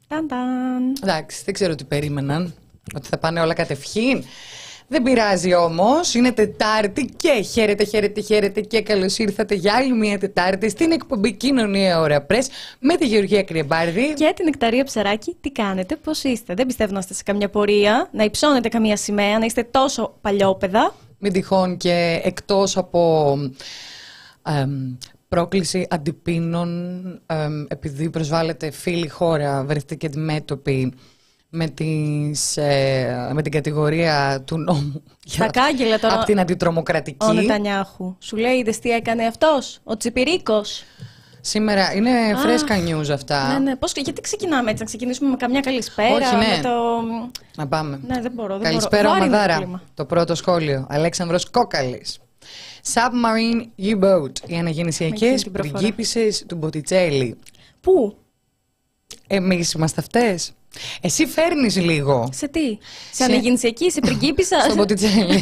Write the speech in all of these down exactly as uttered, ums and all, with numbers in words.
Ταν, ταν. Εντάξει, δεν ξέρω τι περίμεναν. Ότι θα πάνε όλα κατευχήν. Δεν πειράζει όμως, είναι Τετάρτη και χαίρετε, χαίρετε, χαίρετε και καλώς ήρθατε για άλλη μια Τετάρτη στην εκπομπή Κοινωνία Ώρα Press με τη Γεωργία Κρυεμπάρδη και την Νεκταρία Ψαράκη. Τι κάνετε, πώς είστε? Δεν πιστεύω να είστε σε καμιά πορεία, να υψώνετε καμία σημαία, να είστε τόσο παλιόπαιδα. Μην τυχόν και εκτός από εμ, πρόκληση αντιπίνων, εμ, επειδή προσβάλλεται φίλη χώρα, βρεθείτε και αντιμέτωποι με, τις, ε, με την κατηγορία του νόμου στα κάγκελα τώρα από την αντιτρομοκρατική. Ο Νετανιάχου σου λέει, είδες τι έκανε αυτός, ο Τσιπηρίκος. Σήμερα είναι Α, φρέσκα news αυτά. Ναι, ναι. Πώς, γιατί ξεκινάμε έτσι, να ξεκινήσουμε με καμιά καλησπέρα? Όχι, ναι. Με το... Να πάμε. Ναι, δεν μπορώ. Δεν Καλησπέρα, μπορώ. Ομαδάρα. Το πρώτο σχόλιο. Αλέξανδρος Κόκαλης. Submarine U-boat. Οι αναγεννησιακές πριγκίπισσες του Μποτιτσέλη. Πού? Εμείς είμαστε αυτές. Εσύ φέρνεις λίγο. Σε τι? Σε αναγεννησιακή, σε πριγκίπισσα? Στο Μποτιτσέλη.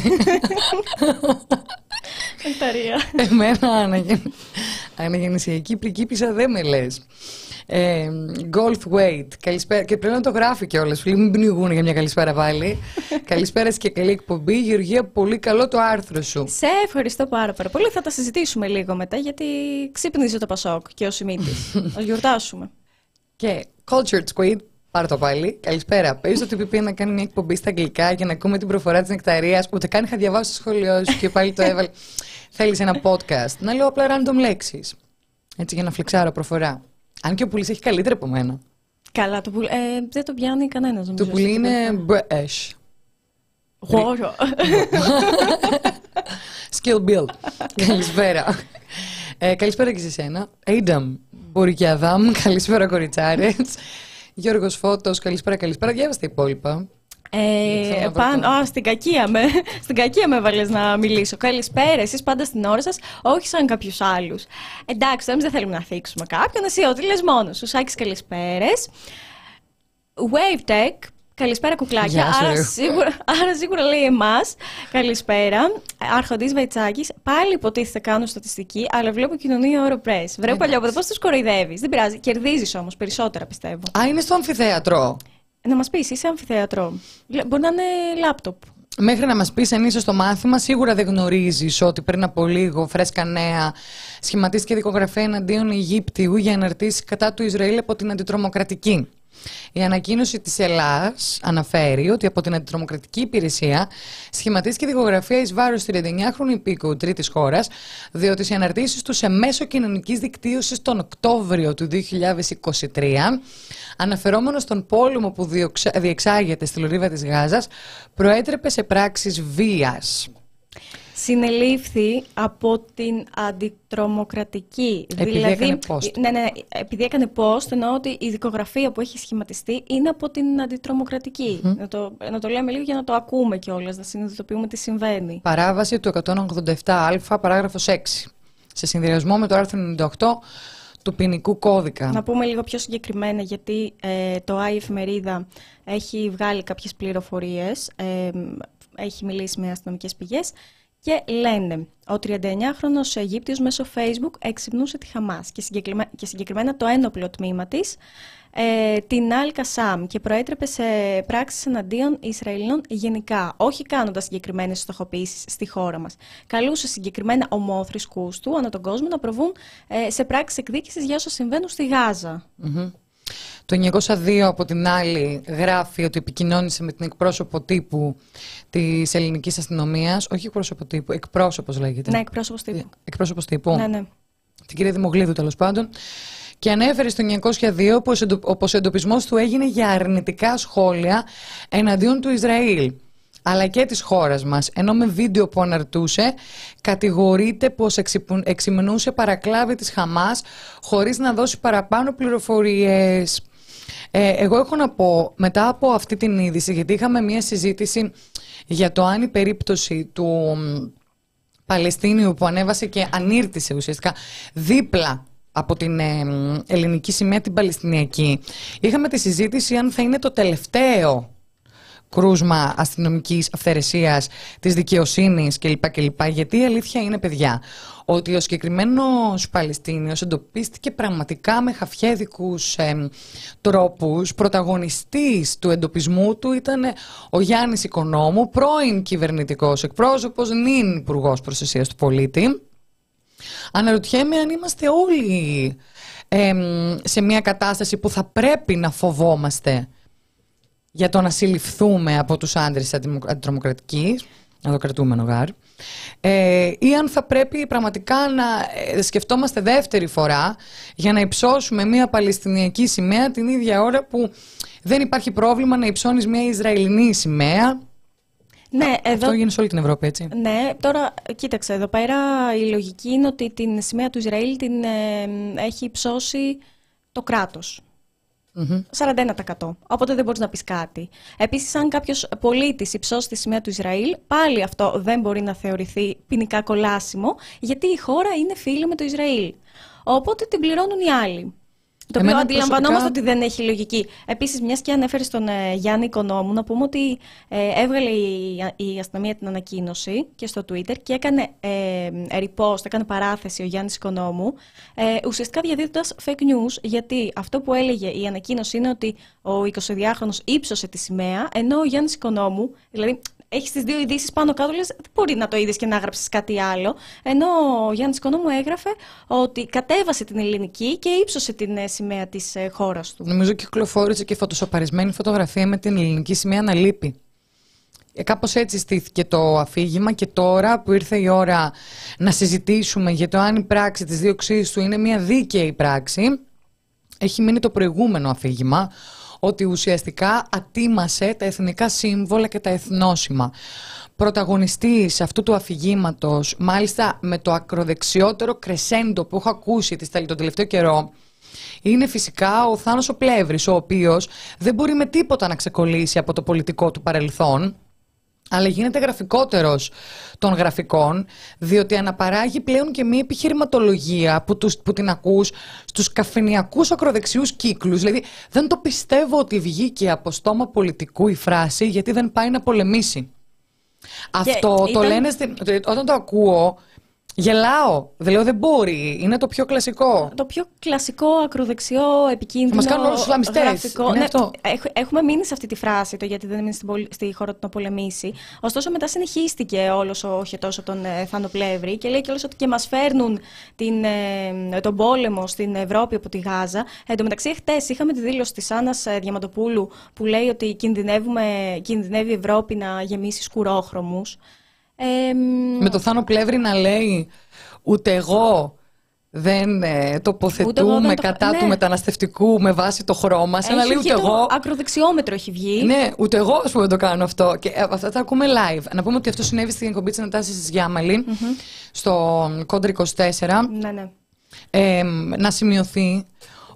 Νεκταρία. Εμένα αναγεν... αναγεννησιακή πριγκίπισσα δεν με λες. Ε, Goldthwait. Καλησπέρα. Και πρέπει να το γράφει κιόλας. Φίλοι, μην πνιγούν για μια καλησπέρα πάλι. Καλησπέρα και καλή εκπομπή. Γεωργία, πολύ καλό το άρθρο σου. Σε ευχαριστώ πάρα, πάρα πολύ. Θα τα συζητήσουμε λίγο μετά, γιατί ξύπνησε το Πασόκ και ο Σιμίτης. Θα γιορτάσουμε. Και Cultured Squid. Πάρε το πάλι. Καλησπέρα. Παίζει το τι πι πι να κάνει μια εκπομπή στα αγγλικά για να ακούμε την προφορά της Νεκταρίας. Ούτε καν είχα διαβάσει το σχολείο σου και πάλι το έβαλε. Θέλεις ένα podcast. Να λέω απλά random λέξεις. Έτσι για να φλεξάρω προφορά. Αν και ο Πουλής έχει καλύτερα από μένα. Καλά, το πουλί, ε, δεν το πιάνει κανένας. Το Πουλί είναι British. Γόρο. Skill build. Καλησπέρα. Ε, καλησπέρα και σε σένα. Adam Μπουρικιαδάμ. Καλησπέρα, κοριτσάρες. Γιώργος Φώτος. Καλησπέρα, καλησπέρα. Διάβασε τα υπόλοιπα. Ε, πάνω, α, στην κακία με, στην κακία με έβαλες να μιλήσω. Καλησπέρα, εσείς πάντα στην ώρα σας, όχι σαν κάποιους άλλους. Εντάξει, εμείς δεν θέλουμε να θίξουμε κάποιον, εσύ ό,τι λες μόνος σου. Σάκης, καλησπέρες. WaveTech, καλησπέρα κουκλάκια. Άρα σίγουρα, άρα σίγουρα λέει εμάς. Καλησπέρα. Άρχοντης Βαϊτσάκης, πάλι υποτίθεται κάνουν στατιστική, αλλά βλέπω Κοινωνία Ώρα Press. Βρε παλιόπαιδα, πώς τους κοροϊδεύεις? Δεν πειράζει, κερδίζεις όμως περισσότερα πιστεύω. Α, είναι στο αμφιθέατρο. Να μας πεις, είσαι αμφιθέατρο. Μπορεί να είναι λάπτοπ. Μέχρι να μας πεις αν είσαι στο μάθημα, σίγουρα δεν γνωρίζεις ότι πριν από λίγο, φρέσκα νέα, σχηματίστηκε δικογραφία εναντίον Αιγύπτιου για αναρτήσεις κατά του Ισραήλ από την αντιτρομοκρατική. Η ανακοίνωση της Ελλάς αναφέρει ότι από την αντιτρομοκρατική υπηρεσία σχηματίστηκε δικογραφία εις βάρος τριανταεννιάχρονου υπήκοου τρίτης χώρας, διότι σε αναρτήσεις του σε μέσο κοινωνικής δικτύωσης τον Οκτώβριο του δύο χιλιάδες είκοσι τρία, αναφερόμενο στον πόλεμο που διεξάγεται στη λωρίδα της Γάζας, προέτρεπε σε πράξεις βίας. Συνελήφθη από την αντιτρομοκρατική. Επειδή δηλαδή, έκανε post. Ναι, ναι, επειδή έκανε post, εννοώ ότι η δικογραφία που έχει σχηματιστεί είναι από την αντιτρομοκρατική. Mm. Να, το, να το λέμε λίγο για να το ακούμε κιόλας, να συνειδητοποιούμε τι συμβαίνει. Παράβαση του εκατόν ογδόντα επτά α, παράγραφος έξι. Σε συνδυασμό με το άρθρο ενενήντα οκτώ του ποινικού κώδικα. Να πούμε λίγο πιο συγκεκριμένα, γιατί ε, το Άι Εφημερίδα έχει βγάλει κάποιες πληροφορίες, ε, έχει μιλήσει με αστυνομικές πηγές. Και λένε, ο τριανταεννιάχρονος Αιγύπτιος μέσω Facebook εξυπνούσε τη Χαμάς και, συγκεκριμένα, και συγκεκριμένα το ένοπλο τμήμα της, ε, την Αλ Κασάμ, και προέτρεπε σε πράξεις εναντίον Ισραηλινών γενικά, όχι κάνοντας συγκεκριμένες στοχοποιήσεις στη χώρα μας. Καλούσε συγκεκριμένα ομόθρησκους του ανά τον κόσμο να προβούν ε, σε πράξεις εκδίκησης για όσα συμβαίνουν στη Γάζα. Mm-hmm. Το εννιακόσια δύο από την άλλη γράφει ότι επικοινώνησε με την εκπρόσωπο τύπου της ελληνικής αστυνομίας. Όχι εκπρόσωπο τύπου, εκπρόσωπος λέγεται. Ναι, εκπρόσωπος τύπου. Εκπρόσωπος τύπου. Ναι, ναι. Την κυρία Δημογλίδου τέλος πάντων. Και ανέφερε στο εννιακόσια δύο πως ο εντοπισμός του έγινε για αρνητικά σχόλια εναντίον του Ισραήλ, αλλά και της χώρας μας, ενώ με βίντεο που αναρτούσε κατηγορείται πως εξυμνούσε παρακλάβη της Χαμάς χωρίς να δώσει παραπάνω πληροφορίες. Ε, εγώ έχω να πω, μετά από αυτή την είδηση, γιατί είχαμε μια συζήτηση για το αν η περίπτωση του Παλαιστίνιου που ανέβασε και ανήρτησε ουσιαστικά δίπλα από την ε, ελληνική σημαία την Παλαιστινιακή, είχαμε τη συζήτηση αν θα είναι το τελευταίο κρούσμα αστυνομικής αυθαιρεσίας, της δικαιοσύνης κλπ. κλπ. Γιατί η αλήθεια είναι, παιδιά, ότι ο συγκεκριμένος Παλαιστίνιος εντοπίστηκε πραγματικά με χαφιέδικους ε, τρόπους. Πρωταγωνιστής του εντοπισμού του ήταν ο Γιάννης Οικονόμου, πρώην κυβερνητικός εκπρόσωπος, νυν υπουργός προστασίας του πολίτη. Αναρωτιέμαι αν είμαστε όλοι ε, σε μια κατάσταση που θα πρέπει να φοβόμαστε για το να συλληφθούμε από τους άντρες της αντιτρομοκρατικής, να το κρατούμενο γάρ, ε, ή αν θα πρέπει πραγματικά να ε, σκεφτόμαστε δεύτερη φορά για να υψώσουμε μια Παλαιστινιακή σημαία την ίδια ώρα που δεν υπάρχει πρόβλημα να υψώνεις μια Ισραηλινή σημαία. Ναι, εδώ... Αυτό γίνεται σε όλη την Ευρώπη, έτσι. Ναι, τώρα κοίταξε, εδώ πέρα η λογική είναι ότι την σημαία του Ισραήλ την ε, έχει υψώσει το κράτος. Mm-hmm. σαράντα ένα τοις εκατό. Οπότε δεν μπορείς να πεις κάτι. Επίσης, αν κάποιος πολίτης υψώσει τη σημαία του Ισραήλ, πάλι αυτό δεν μπορεί να θεωρηθεί ποινικά κολάσιμο, γιατί η χώρα είναι φίλη με το Ισραήλ. Οπότε την πληρώνουν οι άλλοι. Το οποίο αντιλαμβανόμαστε προσωπικά... ότι δεν έχει λογική. Επίσης, μιας και ανέφερε στον ε, Γιάννη Οικονόμου, να πούμε ότι ε, έβγαλε η, η αστυνομία την ανακοίνωση και στο Twitter και έκανε ε, repost, έκανε παράθεση ο Γιάννης Οικονόμου, ε, ουσιαστικά διαδίδοντας fake news, γιατί αυτό που έλεγε η ανακοίνωση είναι ότι ο εικοσιδυάχρονος ύψωσε τη σημαία, ενώ ο Γιάννης Οικονόμου, δηλαδή. Έχεις τις δύο ειδήσεις πάνω κάτω, λες, δεν μπορεί να το είδες και να γράψεις κάτι άλλο. Ενώ ο Γιάννης Οικονόμου έγραφε ότι κατέβασε την ελληνική και ύψωσε την σημαία της χώρας του. Νομίζω κυκλοφόρησε και φωτοσοπαρισμένη φωτογραφία με την ελληνική σημαία να λείπει. Ε, κάπως έτσι στήθηκε το αφήγημα και τώρα που ήρθε η ώρα να συζητήσουμε για το αν η πράξη της δίωξής του είναι μια δίκαιη πράξη, έχει μείνει το προηγούμενο αφήγημα, ότι ουσιαστικά ατίμασε τα εθνικά σύμβολα και τα εθνόσημα. Πρωταγωνιστής αυτού του αφηγήματος, μάλιστα με το ακροδεξιότερο κρεσέντο που έχω ακούσει τον τελευταίο καιρό, είναι φυσικά ο Θάνος ο Πλεύρης, ο οποίος δεν μπορεί με τίποτα να ξεκολλήσει από το πολιτικό του παρελθόν, αλλά γίνεται γραφικότερος των γραφικών, διότι αναπαράγει πλέον και μία επιχειρηματολογία που, τους, που την ακούς στους καφενειακούς ακροδεξιούς κύκλους. Δηλαδή δεν το πιστεύω ότι βγήκε από στόμα πολιτικού η φράση γιατί δεν πάει να πολεμήσει. Αυτό το ήταν... λένε, όταν το ακούω, γελάω. Δηλαδή δεν μπορεί. Είναι το πιο κλασικό. Το πιο κλασικό ακροδεξιό επικίνδυνο. Θα μας κάνουν όλους τους Ισλαμιστές. Ναι, έχουμε μείνει σε αυτή τη φράση το γιατί δεν έμεινε στην στη χώρα του να πολεμήσει. Ωστόσο μετά συνεχίστηκε όλος ο χετός από τον ε, Θάνο Πλεύρη και λέει κιόλας ότι και μας φέρνουν την, ε, τον πόλεμο στην Ευρώπη από τη Γάζα. Εν τω μεταξύ, χτες είχαμε τη δήλωση της Άννας Διαμαντοπούλου που λέει ότι κινδυνεύει η Ευρώπη να γεμίσει σκουρόχρωμους. Ε, με το Θάνο Πλεύρη να λέει ούτε εγώ δεν ε, τοποθετούμε δεν κατά το... του ναι. μεταναστευτικού με βάση το χρώμα. Σαν να λέει ούτε εγώ. Ακροδεξιόμετρο έχει βγει. Ναι, ούτε εγώ ας πούμε το κάνω αυτό. Και αυτά τα ακούμε live. Να πούμε ότι αυτό συνέβη στην εκπομπή της Ανατάσσης της Γιάμαλη, mm-hmm. στο Κόντρα είκοσι τέσσερα. Ναι, ναι. Ε, να σημειωθεί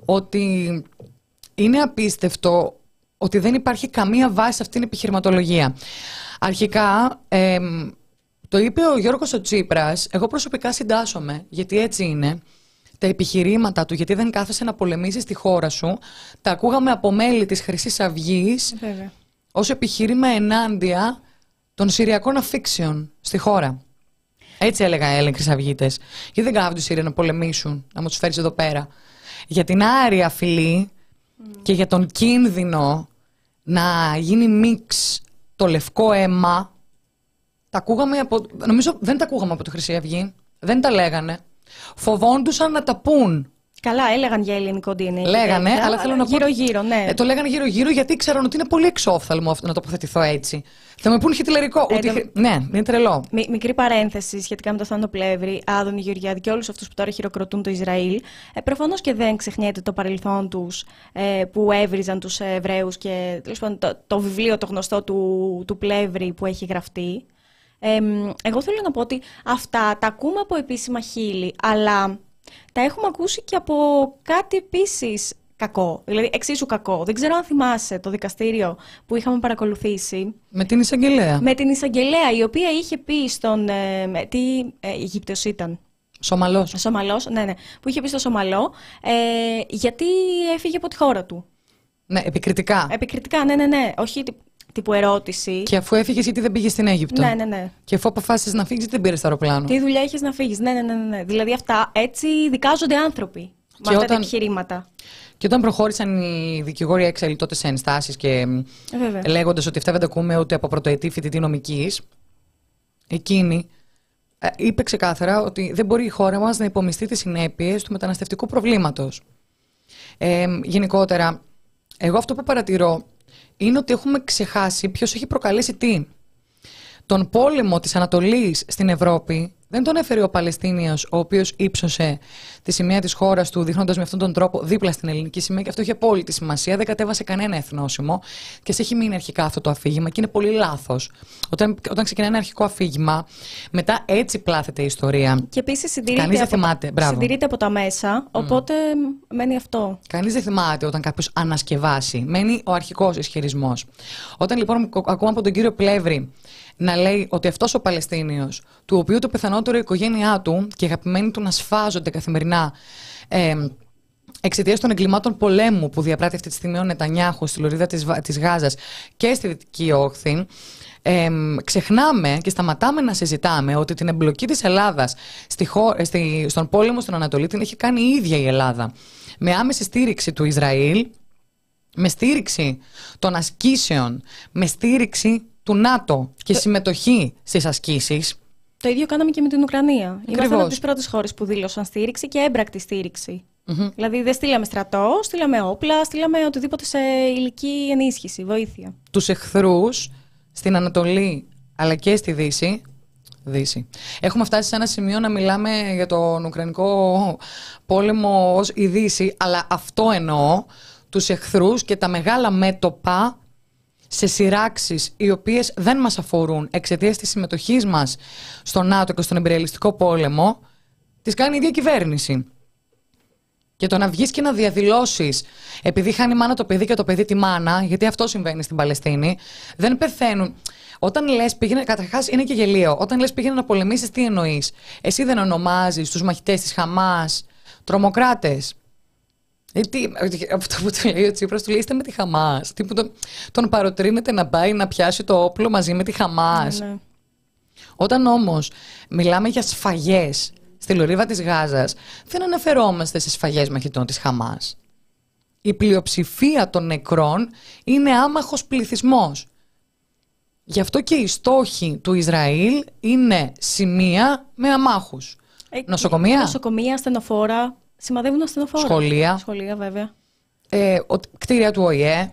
ότι είναι απίστευτο ότι δεν υπάρχει καμία βάση σε αυτήν την επιχειρηματολογία. Αρχικά. Ε, Το είπε ο Γιώργος ο Τσίπρας, εγώ προσωπικά συντάσσομαι, γιατί έτσι είναι. Τα επιχειρήματα του, γιατί δεν κάθεσαι να πολεμήσεις στη χώρα σου, τα ακούγαμε από μέλη της Χρυσής Αυγής ως επιχείρημα ενάντια των συριακών αφίξεων στη χώρα. Έτσι έλεγαν οι Έλληνες Χρυσαυγίτες. Γιατί δεν κάθονται οι Σύριοι να πολεμήσουν, να μου τους φέρεις εδώ πέρα. Για την άρρια φυλή mm. και για τον κίνδυνο να γίνει μίξ το λευκό αίμα. Τα ακούγαμε από... Νομίζω δεν τα ακούγαμε από τη Χρυσή Αυγή. Δεν τα λέγανε. Φοβόντουσαν να τα πούν. Καλά, έλεγαν για ελληνικό ντι εν έι. Λέγανε, αλλά, αλλά θέλω να πω. Γύρω-γύρω, ναι. Ε, το λέγανε γύρω-γύρω γιατί ξέραν ότι είναι πολύ εξόφθαλμο αυτό να τοποθετηθώ έτσι. Θα με πούν χιτλερικό. Ε, ότι... το... Ναι, είναι τρελό. Μ, μικρή παρένθεση σχετικά με το Θάνο Πλεύρη, Άδωνη Γεωργιάδη και όλους αυτούς που τώρα χειροκροτούν το Ισραήλ. Ε, προφανώς και δεν ξεχνιέται το παρελθόν τους ε, που έβριζαν τους Εβραίους και τέλος, το, το βιβλίο το γνωστό του, του Πλεύρη που έχει γραφτεί. Ε, εγώ θέλω να πω ότι αυτά τα ακούμε από επίσημα χείλη, αλλά τα έχουμε ακούσει και από κάτι επίσης κακό, δηλαδή εξίσου κακό. Δεν ξέρω αν θυμάσαι το δικαστήριο που είχαμε παρακολουθήσει. Με την εισαγγελέα. Με την εισαγγελέα, η οποία είχε πει στον... Ε, τι ε, Αιγύπτιος ήταν. Σομαλός. Σομαλός, ναι, ναι. Που είχε πει στο Σομαλό, ε, γιατί έφυγε από τη χώρα του. Ναι, επικριτικά. Επικριτικά, ναι, ναι, ναι. Όχι, τύπου ερώτηση. Και αφού έφυγες, γιατί δεν πήγες στην Αίγυπτο? Ναι, ναι, ναι. Και αφού αποφάσισες να φύγεις, δεν πήρες το αεροπλάνο? Τι δουλειά έχεις να φύγεις? Ναι, ναι, ναι, ναι. Δηλαδή αυτά έτσι δικάζονται άνθρωποι με αυτά όταν... τα επιχειρήματα. Και όταν προχώρησαν οι δικηγόροι έξαλλοι τότε σε ενστάσεις και ε, λέγοντας ότι αυτά δεν τα ακούμε ούτε από πρωτοετή φοιτητή νομικής, εκείνη ε, είπε ξεκάθαρα ότι δεν μπορεί η χώρα μας να υπομειστεί τις συνέπειες του μεταναστευτικού προβλήματος. Ε, γενικότερα, εγώ αυτό που παρατηρώ είναι ότι έχουμε ξεχάσει ποιος έχει προκαλέσει τι. Τον πόλεμο της Ανατολής στην Ευρώπη δεν τον έφερε ο Παλαιστίνιος, ο οποίος ύψωσε τη σημαία της χώρας του, δείχνοντας με αυτόν τον τρόπο δίπλα στην ελληνική σημαία, και αυτό έχει απόλυτη σημασία. Δεν κατέβασε κανένα εθνόσημο και σε έχει μείνει αρχικά αυτό το αφήγημα και είναι πολύ λάθος. Όταν, όταν ξεκινάει ένα αρχικό αφήγημα, μετά έτσι πλάθεται η ιστορία. Και επίσης συντηρείται, από... συντηρείται από τα μέσα, οπότε mm. μένει αυτό. Κανείς δεν θυμάται όταν κάποιος ανασκευάσει. Μένει ο αρχικός ισχυρισμός. Όταν λοιπόν ακούμε από τον κύριο Πλεύρη να λέει ότι αυτός ο Παλαιστίνιος, του οποίου το πιθανότερο η οικογένειά του και οι αγαπημένοι του να σφάζονται καθημερινά ε, εξαιτίας των εγκλημάτων πολέμου που διαπράττει αυτή τη στιγμή ο Νετανιάχου στη λωρίδα της, της Γάζας και στη Δυτική Όχθη, ε, ξεχνάμε και σταματάμε να συζητάμε ότι την εμπλοκή της Ελλάδας στη χω, στη, στον πόλεμο στην Ανατολή την έχει κάνει η ίδια η Ελλάδα. Με άμεση στήριξη του Ισραήλ, με στήριξη των ασκήσεων, με στήριξη του ΝΑΤΟ και το... συμμετοχή στις ασκήσεις. Το ίδιο κάναμε και με την Ουκρανία. Είμαστε από τις πρώτες χώρες που δήλωσαν στήριξη και έμπρακτη στήριξη. Mm-hmm. Δηλαδή δεν στείλαμε στρατό, στείλαμε όπλα, στείλαμε οτιδήποτε σε υλική ενίσχυση, βοήθεια. Τους εχθρούς στην Ανατολή αλλά και στη Δύση, Δύση. Έχουμε φτάσει σε ένα σημείο να μιλάμε για τον Ουκρανικό πόλεμο ως η Δύση, αλλά αυτό εννοώ, τους εχθρούς και τα μεγάλα μέτωπα σε σειράξεις οι οποίες δεν μας αφορούν εξαιτίας της συμμετοχής μας στο ΝΑΤΟ και στον εμπειριαλιστικό πόλεμο, τις κάνει η ίδια κυβέρνηση. Και το να βγεις και να διαδηλώσεις επειδή χάνει η μάνα το παιδί και το παιδί τη μάνα, γιατί αυτό συμβαίνει στην Παλαιστίνη, δεν πεθαίνουν. Όταν λες πήγαινε, καταρχάς είναι και γελίο, όταν λες πήγαινε να πολεμήσεις, τι εννοείς? Εσύ δεν ονομάζεις τους μαχητές της Χαμάς τρομοκράτες? Γιατί αυτό που του λέει ο Τσίπρας, του λέει είστε με τη Χαμάς. Τι που τον, τον παροτρύνεται να πάει να πιάσει το όπλο μαζί με τη Χαμάς. Ναι. Όταν όμως μιλάμε για σφαγές στη λωρίδα της Γάζας, δεν αναφερόμαστε σε σφαγές μαχητών της Χαμάς. Η πλειοψηφία των νεκρών είναι άμαχος πληθυσμός. Γι' αυτό και οι στόχοι του Ισραήλ είναι σημεία με αμάχους. Ε, νοσοκομεία. Νοσοκομεία, ασθενοφόρα. Σημαδεύουν ασθενοφόρα. Σχολεία. Σχολεία, βέβαια. Ε, ο, κτίρια του Ο Η Ε.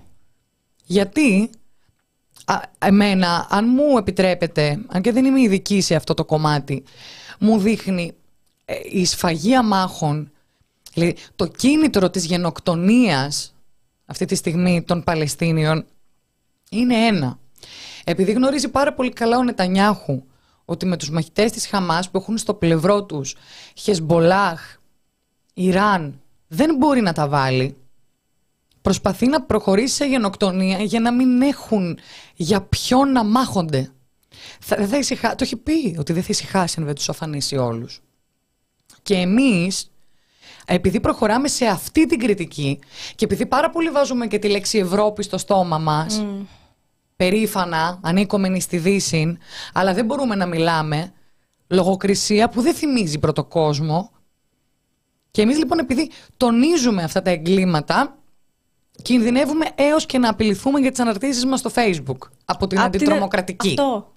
Γιατί α, εμένα, αν μου επιτρέπετε, αν και δεν είμαι ειδική σε αυτό το κομμάτι, μου δείχνει ε, η σφαγή αμάχων, δηλαδή, το κίνητρο της γενοκτονίας αυτή τη στιγμή των Παλαιστίνιων είναι ένα. Επειδή γνωρίζει πάρα πολύ καλά ο Νετανιάχου ότι με τους μαχητές της Χαμάς που έχουν στο πλευρό τους Χεσμπολάχ, Ιράν, δεν μπορεί να τα βάλει, προσπαθεί να προχωρήσει σε γενοκτονία για να μην έχουν για ποιον να μάχονται. Θα, θα ησυχά... Το έχει πει ότι δεν θα ησυχάσει αν δεν τους αφανίσει όλους. Και εμείς, επειδή προχωράμε σε αυτή την κριτική και επειδή πάρα πολύ βάζουμε και τη λέξη Ευρώπη στο στόμα μας, mm. περήφανα, ανήκομενοι στη Δύση, αλλά δεν μπορούμε να μιλάμε, λογοκρισία που δεν θυμίζει πρωτοκόσμο. Και εμείς λοιπόν, επειδή τονίζουμε αυτά τα εγκλήματα, κινδυνεύουμε έως και να απειληθούμε για τις αναρτήσεις μας στο Facebook από την Απ αντιτρομοκρατική. Την... Αυτό.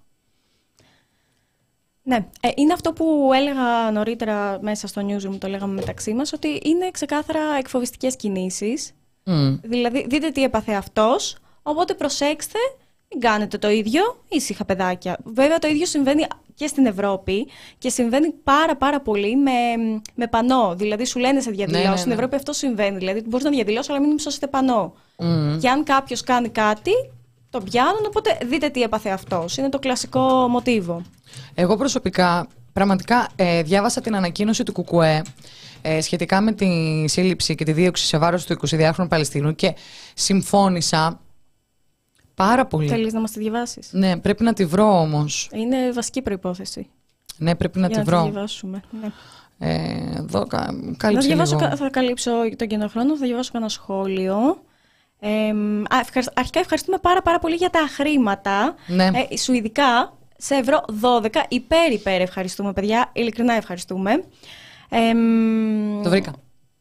Ναι, ε, είναι αυτό που έλεγα νωρίτερα μέσα στο newsroom, το λέγαμε μεταξύ μας, ότι είναι ξεκάθαρα εκφοβιστικές κινήσεις. Mm. Δηλαδή, δείτε τι έπαθε αυτός, οπότε προσέξτε, μην κάνετε το ίδιο, ήσυχα παιδάκια. Βέβαια, το ίδιο συμβαίνει και στην Ευρώπη και συμβαίνει πάρα πάρα πολύ με, με πανό. Δηλαδή, σου λένε σε διαδηλώσεις, ναι, ναι, ναι. Στην Ευρώπη αυτό συμβαίνει. Δηλαδή, μπορείς να διαδηλώσεις, αλλά μην ψώσετε πανό. Mm. Και αν κάποιος κάνει κάτι, το πιάνουν, οπότε δείτε τι έπαθε αυτός. Είναι το κλασικό μοτίβο. Εγώ προσωπικά, πραγματικά, ε, διάβασα την ανακοίνωση του Κουκουέ ε, σχετικά με τη σύλληψη και τη δίωξη σε βάρος του εικοσιδυάχρονου Παλαιστινού και συμφώνησα πάρα πολύ. Θέλεις να μας τη διαβάσεις? Ναι, πρέπει να τη βρω όμως. Είναι βασική προϋπόθεση. Ναι, πρέπει να Για τη να βρω. Να τη διαβάσουμε. Ναι. Ε, εδώ, κα, να διαβάσω, θα καλύψω τον κενό χρόνο, θα διαβάσω ένα σχόλιο. Ε, αρχικά ευχαριστούμε πάρα πάρα πολύ για τα χρήματα. Ναι. Ε, σουηδικά, σε ευρώ δώδεκα, υπέρ υπέρ ευχαριστούμε παιδιά, ειλικρινά ευχαριστούμε. Ε, το βρήκα.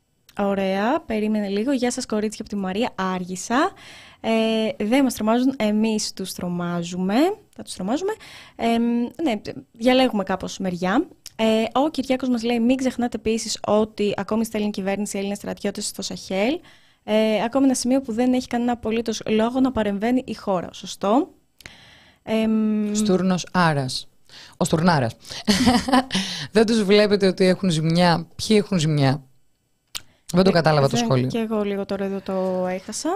Ωραία, περίμενε λίγο. Γεια σας κορίτσια από τη Μαρία, άργησα. Ε, δεν μας τρομάζουν, εμείς τους τρομάζουμε. Θα τους τρομάζουμε. Ε, ναι, διαλέγουμε κάπως μεριά. Ε, ο Κυριάκος μας λέει: μην ξεχνάτε επίσης ότι ακόμη στέλνει η κυβέρνηση Έλληνες στρατιώτες στο Σαχέλ. Ε, ακόμη ένα σημείο που δεν έχει κανένα απολύτως λόγο να παρεμβαίνει η χώρα. Σωστό. Ε, Στούρνος Άρας. Ο Στουρνάρας. Δεν τους βλέπετε ότι έχουν ζημιά. Ποιοι έχουν ζημιά? Δεν το κατάλαβα το σχόλιο. Και εγώ λίγο τώρα εδώ το έχασα.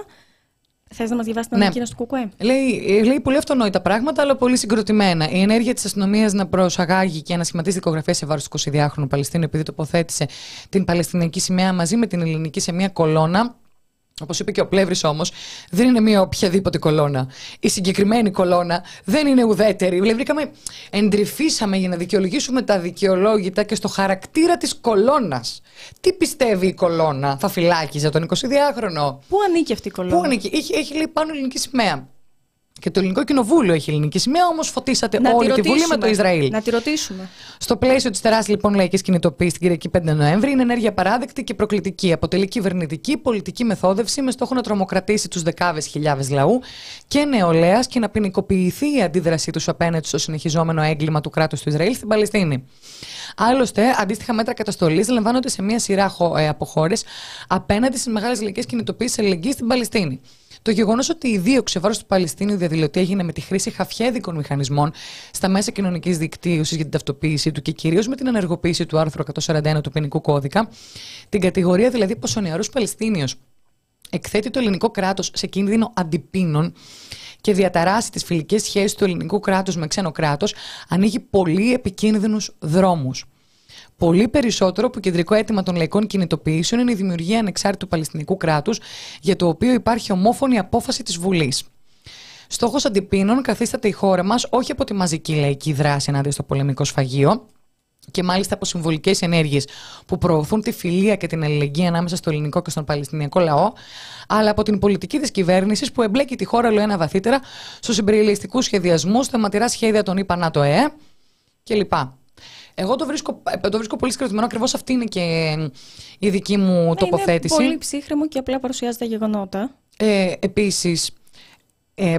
Θες να μας διαβάσεις την ναι. ανακοίνωση του Κουκουέ? Λέει, λέει πολύ αυτονόητα πράγματα, αλλά πολύ συγκροτημένα. Η ενέργεια της αστυνομίας να προσαγάγει και να σχηματίσει δικογραφία σε βάρος του εικοσιδυάχρονου Παλαιστίνου, επειδή τοποθέτησε την Παλαιστινιακή σημαία μαζί με την ελληνική σε μια κολόνα. Όπως είπε και ο Πλεύρης όμως, δεν είναι μια οποιαδήποτε κολόνα. Η συγκεκριμένη κολόνα δεν είναι ουδέτερη. Δηλαδή, βρήκαμε, εντρυφήσαμε για να δικαιολογήσουμε τα δικαιολόγητα και στο χαρακτήρα της κολόνας. Τι πιστεύει η κολόνα? Θα φυλάκιζε τον εικοσιδυάχρονο? Πού ανήκει αυτή η κολόνα? Πού ανήκει? Έχει, έχει λέει πάνω ελληνική σημαία. Και το Ελληνικό Κοινοβούλιο έχει ελληνική σημαία, όμως φωτίσατε να όλη τη τη Βουλή με το Ισραήλ. Να τη ρωτήσουμε. Στο πλαίσιο της τεράστιας λοιπόν λαϊκής κινητοποίησης την Κυριακή πέντε Νοέμβρη, είναι ενέργεια παράδεκτη και προκλητική. Αποτελεί κυβερνητική πολιτική μεθόδευση με στόχο να τρομοκρατήσει τους δεκάδες χιλιάδες λαού και νεολαίας και να ποινικοποιηθεί η αντίδρασή τους απέναντι στο συνεχιζόμενο έγκλημα του κράτους του Ισραήλ στην Παλαιστίνη. Άλλωστε, αντίστοιχα μέτρα καταστολής λαμβάνονται σε μια σειρά από χώρες απέναντι στις μεγάλες λαϊκές κινητοποίησεις αλληλεγγύης στην Παλαιστίνη. Το γεγονός ότι η δίωξη βάρος του Παλαιστίνιου διαδηλωτή έγινε με τη χρήση χαφιέδικων μηχανισμών στα μέσα κοινωνικής δικτύωσης για την ταυτοποίησή του και κυρίως με την ενεργοποίηση του άρθρου εκατόν σαράντα ένα του ποινικού κώδικα, την κατηγορία δηλαδή πως ο νεαρός Παλαιστίνιος εκθέτει το ελληνικό κράτος σε κίνδυνο αντιπίνων και διαταράσει τις φιλικές σχέσεις του ελληνικού κράτους με ξένο κράτος, ανοίγει πολύ επικίνδυνους δρόμους. Πολύ περισσότερο που κεντρικό αίτημα των λαϊκών κινητοποιήσεων είναι η δημιουργία ανεξάρτητου Παλαιστινικού κράτους, για το οποίο υπάρχει ομόφωνη απόφαση της Βουλής. Στόχος αντιπίνων καθίσταται η χώρα μας όχι από τη μαζική λαϊκή δράση ενάντια στο πολεμικό σφαγείο, και μάλιστα από συμβολικές ενέργειες που προωθούν τη φιλία και την αλληλεγγύη ανάμεσα στο ελληνικό και στον Παλαιστινιακό λαό, αλλά από την πολιτική της κυβέρνησης που εμπλέκει τη χώρα ολοένα βαθύτερα στους ιμπεριαλιστικούς σχεδιασμούς, στα αιματηρά σχέδια των ΗΠΑ, ΝΑΤΟ, ΕΕ κλπ. Εγώ το βρίσκω, το βρίσκω πολύ συγκροτημένο, ακριβώς αυτή είναι και η δική μου ναι, τοποθέτηση. Είναι πολύ ψύχρεμο και απλά παρουσιάζει τα γεγονότα. Ε, επίσης, ε,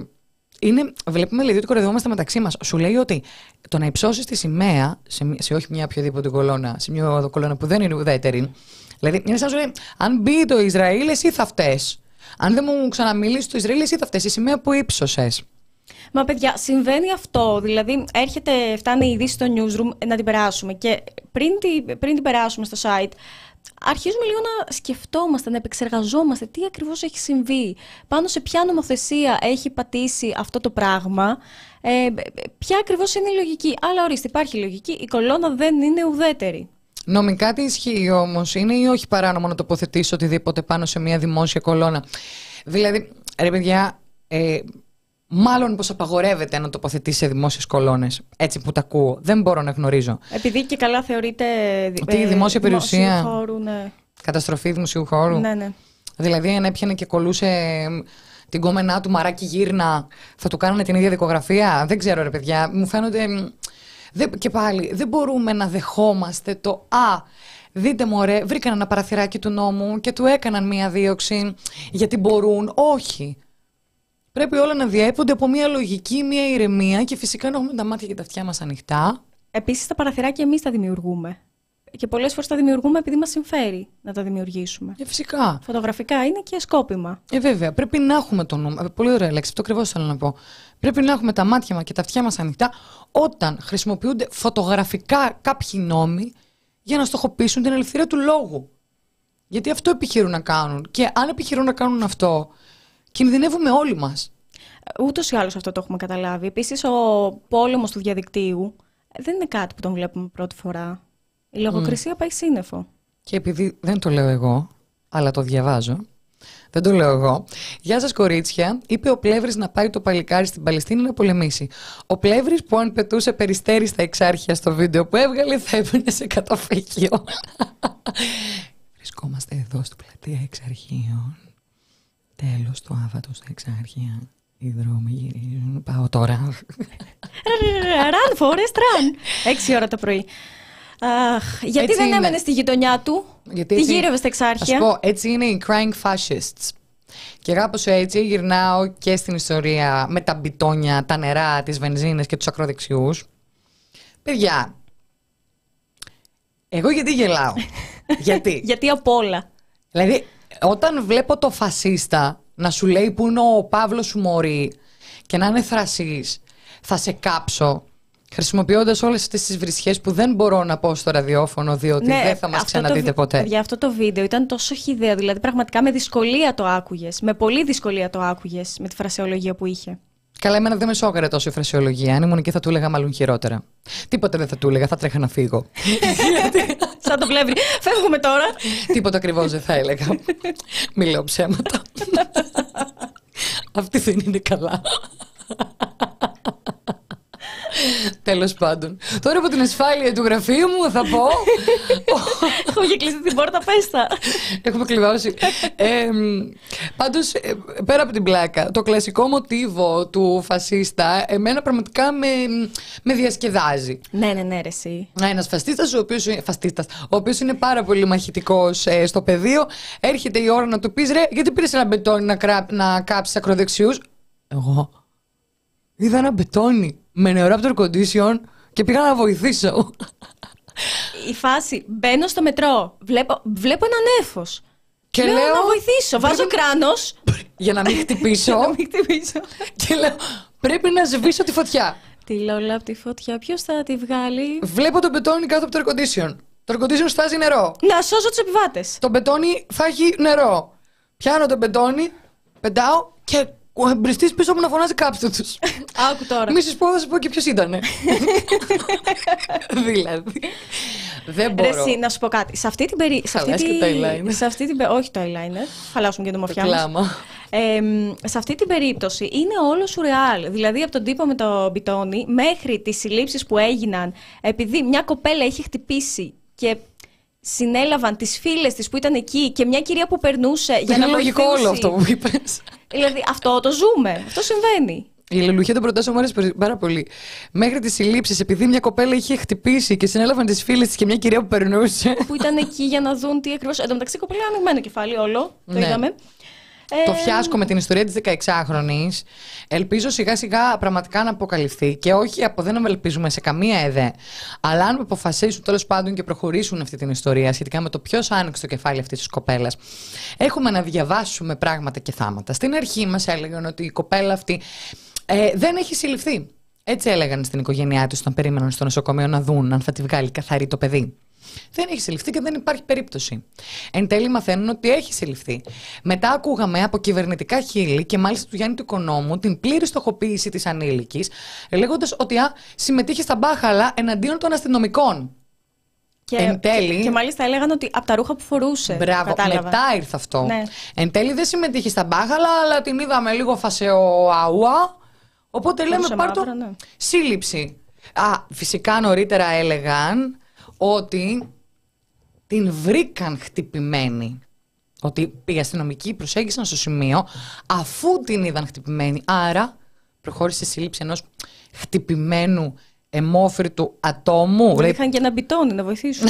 είναι, βλέπουμε δηλαδή ότι κοροϊδευόμαστε μεταξύ μας. Σου λέει ότι το να υψώσεις τη σημαία, σε, σε όχι μια οποιαδήποτε κολόνα, σε μια κολόνα που δεν είναι ουδέτερη, δηλαδή είναι σαν να σου λέει, αν μπει το Ισραήλ, εσύ θα φταίς. Αν δεν μου ξαναμιλήσει το Ισραήλ, εσύ θα φταίς. Η σημαία που ύψωσες. Μα παιδιά, συμβαίνει αυτό. Δηλαδή, έρχεται, φτάνει η είδηση στο newsroom να την περάσουμε. Και πριν, τη, πριν την περάσουμε στο site, αρχίζουμε λίγο να σκεφτόμαστε, να επεξεργαζόμαστε τι ακριβώς έχει συμβεί. Πάνω σε ποια νομοθεσία έχει πατήσει αυτό το πράγμα. Ε, ποια ακριβώς είναι η λογική. Αλλά ορίστε, υπάρχει λογική. Η κολόνα δεν είναι ουδέτερη. Νομικά τι ισχύει όμως? Είναι ή όχι παράνομο να τοποθετήσεις οτιδήποτε πάνω σε μια δημόσια κολόνα? Δηλαδή, ρε παιδιά. Ε, Μάλλον πως απαγορεύεται να τοποθετήσει σε δημόσιες κολόνες. Έτσι που τα ακούω. Δεν μπορώ να γνωρίζω. Επειδή και καλά θεωρείται. Τι, ε, δημόσια περιουσία. Χώρου, ναι. Καταστροφή δημοσίου χώρου. Ναι, ναι. Δηλαδή, αν έπιανε και κολούσε την κόμενά του μαράκι γύρνα, θα του κάνανε την ίδια δικογραφία? Δεν ξέρω, ρε παιδιά. Μου φαίνονται. Δεν, και πάλι, δεν μπορούμε να δεχόμαστε το «Α, δείτε μωρέ, βρήκαν ένα παραθυράκι του νόμου και του έκαναν μία δίωξη γιατί μπορούν». Όχι. Πρέπει όλα να διέπονται από μια λογική, μια ηρεμία και φυσικά να έχουμε τα μάτια και τα αυτιά μας ανοιχτά. Επίσης, τα παραθυράκια εμείς τα δημιουργούμε. Και πολλές φορές τα δημιουργούμε επειδή μας συμφέρει να τα δημιουργήσουμε. Ε, φυσικά. Φωτογραφικά είναι και σκόπιμα. Ε, βέβαια. Πρέπει να έχουμε το νου. Πολύ ωραία λέξη. Αυτό ακριβώς θέλω να πω. Πρέπει να έχουμε τα μάτια μας και τα αυτιά μας ανοιχτά όταν χρησιμοποιούνται φωτογραφικά κάποιοι νόμοι για να στοχοποιήσουν την ελευθερία του λόγου. Γιατί αυτό επιχειρούν να κάνουν. Και αν επιχειρούν να κάνουν αυτό, κινδυνεύουμε όλοι μας. Ούτως ή άλλως αυτό το έχουμε καταλάβει. Επίσης, ο πόλεμος του διαδικτύου δεν είναι κάτι που τον βλέπουμε πρώτη φορά. Η λογοκρισία mm. πάει σύννεφο. Και επειδή δεν το λέω εγώ, αλλά το διαβάζω, δεν το λέω εγώ. Γεια σας κορίτσια, είπε ο Πλεύρης να πάει το παλικάρι στην Παλαιστίνη να πολεμήσει. Ο Πλεύρης που αν πετούσε περιστέρι στα εξάρχεια στο βίντεο που έβγαλε θα έμπαινε σε καταφύγιο. Βρισκόμαστε εδώ στην πλατεία Εξαρχείων. Τέλος του άβατο στα Εξάρχεια. Οι δρόμοι γυρίζουν. Πάω τώρα. Run, Forest, run. Έξι ώρα το πρωί. Αχ, γιατί Έτσι δεν είναι. έμενε στη γειτονιά του, Γιατί τη έτσι- γύρευε στα Εξάρχεια. Ας πω, έτσι είναι οι crying fascists. Και κάπως έτσι γυρνάω και στην ιστορία με τα μπιτόνια, τα νερά, τις βενζίνες και τους ακροδεξιούς. Παιδιά, εγώ γιατί γελάω. γιατί. Γιατί απ' όλα. Δηλαδή, όταν βλέπω το φασίστα να σου λέει που είναι ο Παύλος σου μωρή και να είναι θρασής, θα σε κάψω. Χρησιμοποιώντας όλες αυτές τις βρισχές που δεν μπορώ να πω στο ραδιόφωνο, διότι δεν θα μας αυτό ξαναδείτε το, βι- ποτέ. Για αυτό το βίντεο ήταν τόσο χυδαίο, δηλαδή πραγματικά με δυσκολία το άκουγες. Με πολύ δυσκολία το άκουγες με τη φρασεολογία που είχε. Καλά, εμένα δεν με σώκαρε τόσο η φρασιολογία. Αν ήμουν εκεί θα του έλεγα μάλλον χειρότερα. Τίποτα δεν θα του έλεγα, θα τρέχα να φύγω. Σαν το πλεύρη. Φεύγουμε τώρα. Τίποτα ακριβώς δεν θα έλεγα. Μη λέω ψέματα. Αυτή δεν είναι καλά. Τέλος πάντων. Τώρα από την ασφάλεια του γραφείου μου θα πω. Έχω και κλείσει την πόρτα, πέστα. Έχουμε κλειδώσει. Ε, πάντως, ε, πέρα από την πλάκα, το κλασικό μοτίβο του φασίστα εμένα πραγματικά με, με διασκεδάζει. Ναι, ναι, ναι, ρε, εσύ. Ένας φαστίστας, ο οποίος, φαστίστας, ο οποίος είναι πάρα πολύ μαχητικός ε, στο πεδίο, έρχεται η ώρα να του πεις, ρε, γιατί πήρες ένα μπετόνι να, κρά, να κάψεις ακροδεξιούς. Εγώ είδα ένα μπετόνι με νερό από το air condition και πήγα να βοηθήσω. Η φάση, μπαίνω στο μετρό, βλέπω, βλέπω ένα νέφος. Και λέω, λέω, να βοηθήσω, βάζω κράνος. για να μην χτυπήσω. Να μην χτυπήσω. Και λέω, πρέπει να σβήσω τη φωτιά. Τη λόλα από τη φωτιά, ποιος θα τη βγάλει? Βλέπω το μπετόνι κάτω από το air condition. Το air condition στάζει νερό. Να σώσω τους επιβάτες. Το μπετόνι θα έχει νερό. Πιάνω το μπετόνι, πετάω και ο εμπριστής πίσω μου να φωνάζει κάψτε τους. Άκου τώρα. Μη σας πω, θα σας πω και ποιος ήτανε. Δηλαδή. Δεν Ρε, μπορώ. εσύ, να σου πω κάτι. Σε αυτή την περίπτωση. Χαλάς και το eyeliner. Σε αυτή την... πε- Όχι το eyeliner. Χαλάσουμε και το μοφιά Το μας. κλάμα. Ε, σε αυτή την περίπτωση είναι όλο σουρεάλ. Δηλαδή από τον τύπο με το μπιτόνι μέχρι τις συλλήψεις που έγιναν επειδή μια κοπέλα είχε χτυπήσει και συνέλαβαν τις φίλες της που ήταν εκεί και μια κυρία που περνούσε για Είναι να λογικό βοηθήσει. όλο αυτό που είπες. Δηλαδή αυτό το ζούμε. Αυτό συμβαίνει. Η αλληλουχία των προτάσεων μου άρεσε πάρα πολύ. Μέχρι τις συλλήψεις, επειδή μια κοπέλα είχε χτυπήσει και συνέλαβαν τις φίλες της και μια κυρία που περνούσε. Που ήταν εκεί για να δουν τι ακριβώς. Εν τω μεταξύ, η κοπέλα είναι ανοιγμένο κεφάλι, όλο. Το Ναι. είδαμε. Το Ε, φιάσκο με την ιστορία της δεκαεξάχρονης ελπίζω σιγά σιγά πραγματικά να αποκαλυφθεί και όχι από δεν ελπίζουμε σε καμία ΕΔΕ, αλλά αν αποφασίσουν τέλος πάντων και προχωρήσουν αυτή την ιστορία σχετικά με το ποιος άνοιξε το κεφάλι αυτής της κοπέλας, έχουμε να διαβάσουμε πράγματα και θάματα. Στην αρχή μας έλεγαν ότι η κοπέλα αυτή ε, δεν έχει συλληφθεί. Έτσι έλεγαν στην οικογένειά της όταν περίμεναν στο νοσοκομείο να δουν αν θα τη βγάλει καθαρή το παιδί. Δεν έχει συλληφθεί και δεν υπάρχει περίπτωση. Εν τέλει μαθαίνουν ότι έχει συλληφθεί. Μετά ακούγαμε από κυβερνητικά χείλη και μάλιστα του Γιάννη του Οικονόμου την πλήρη στοχοποίηση της ανήλικης, λέγοντας ότι α, συμμετείχε στα μπάχαλα εναντίον των αστυνομικών. Και, Εν τέλει- και, και μάλιστα έλεγαν ότι από τα ρούχα που φορούσε. Μπράβο, κατάλαβα. μετά ήρθε αυτό. Ναι. Εν τέλει δεν συμμετείχε στα μπάχαλα, αλλά την είδαμε λίγο φασεο αουά. Οπότε λέμε Φορούσε πάρ' το μαύρα, ναι. σύλληψη. Α, φυσικά νωρίτερα έλεγαν ότι την βρήκαν χτυπημένη. Ότι οι αστυνομικοί προσέγγισαν στο σημείο αφού την είδαν χτυπημένη. Άρα προχώρησε η σύλληψη ενός χτυπημένου αιμόφριτου ατόμου. Δεν Ρε, είχαν και ένα μπιτόνι να βοηθήσουν.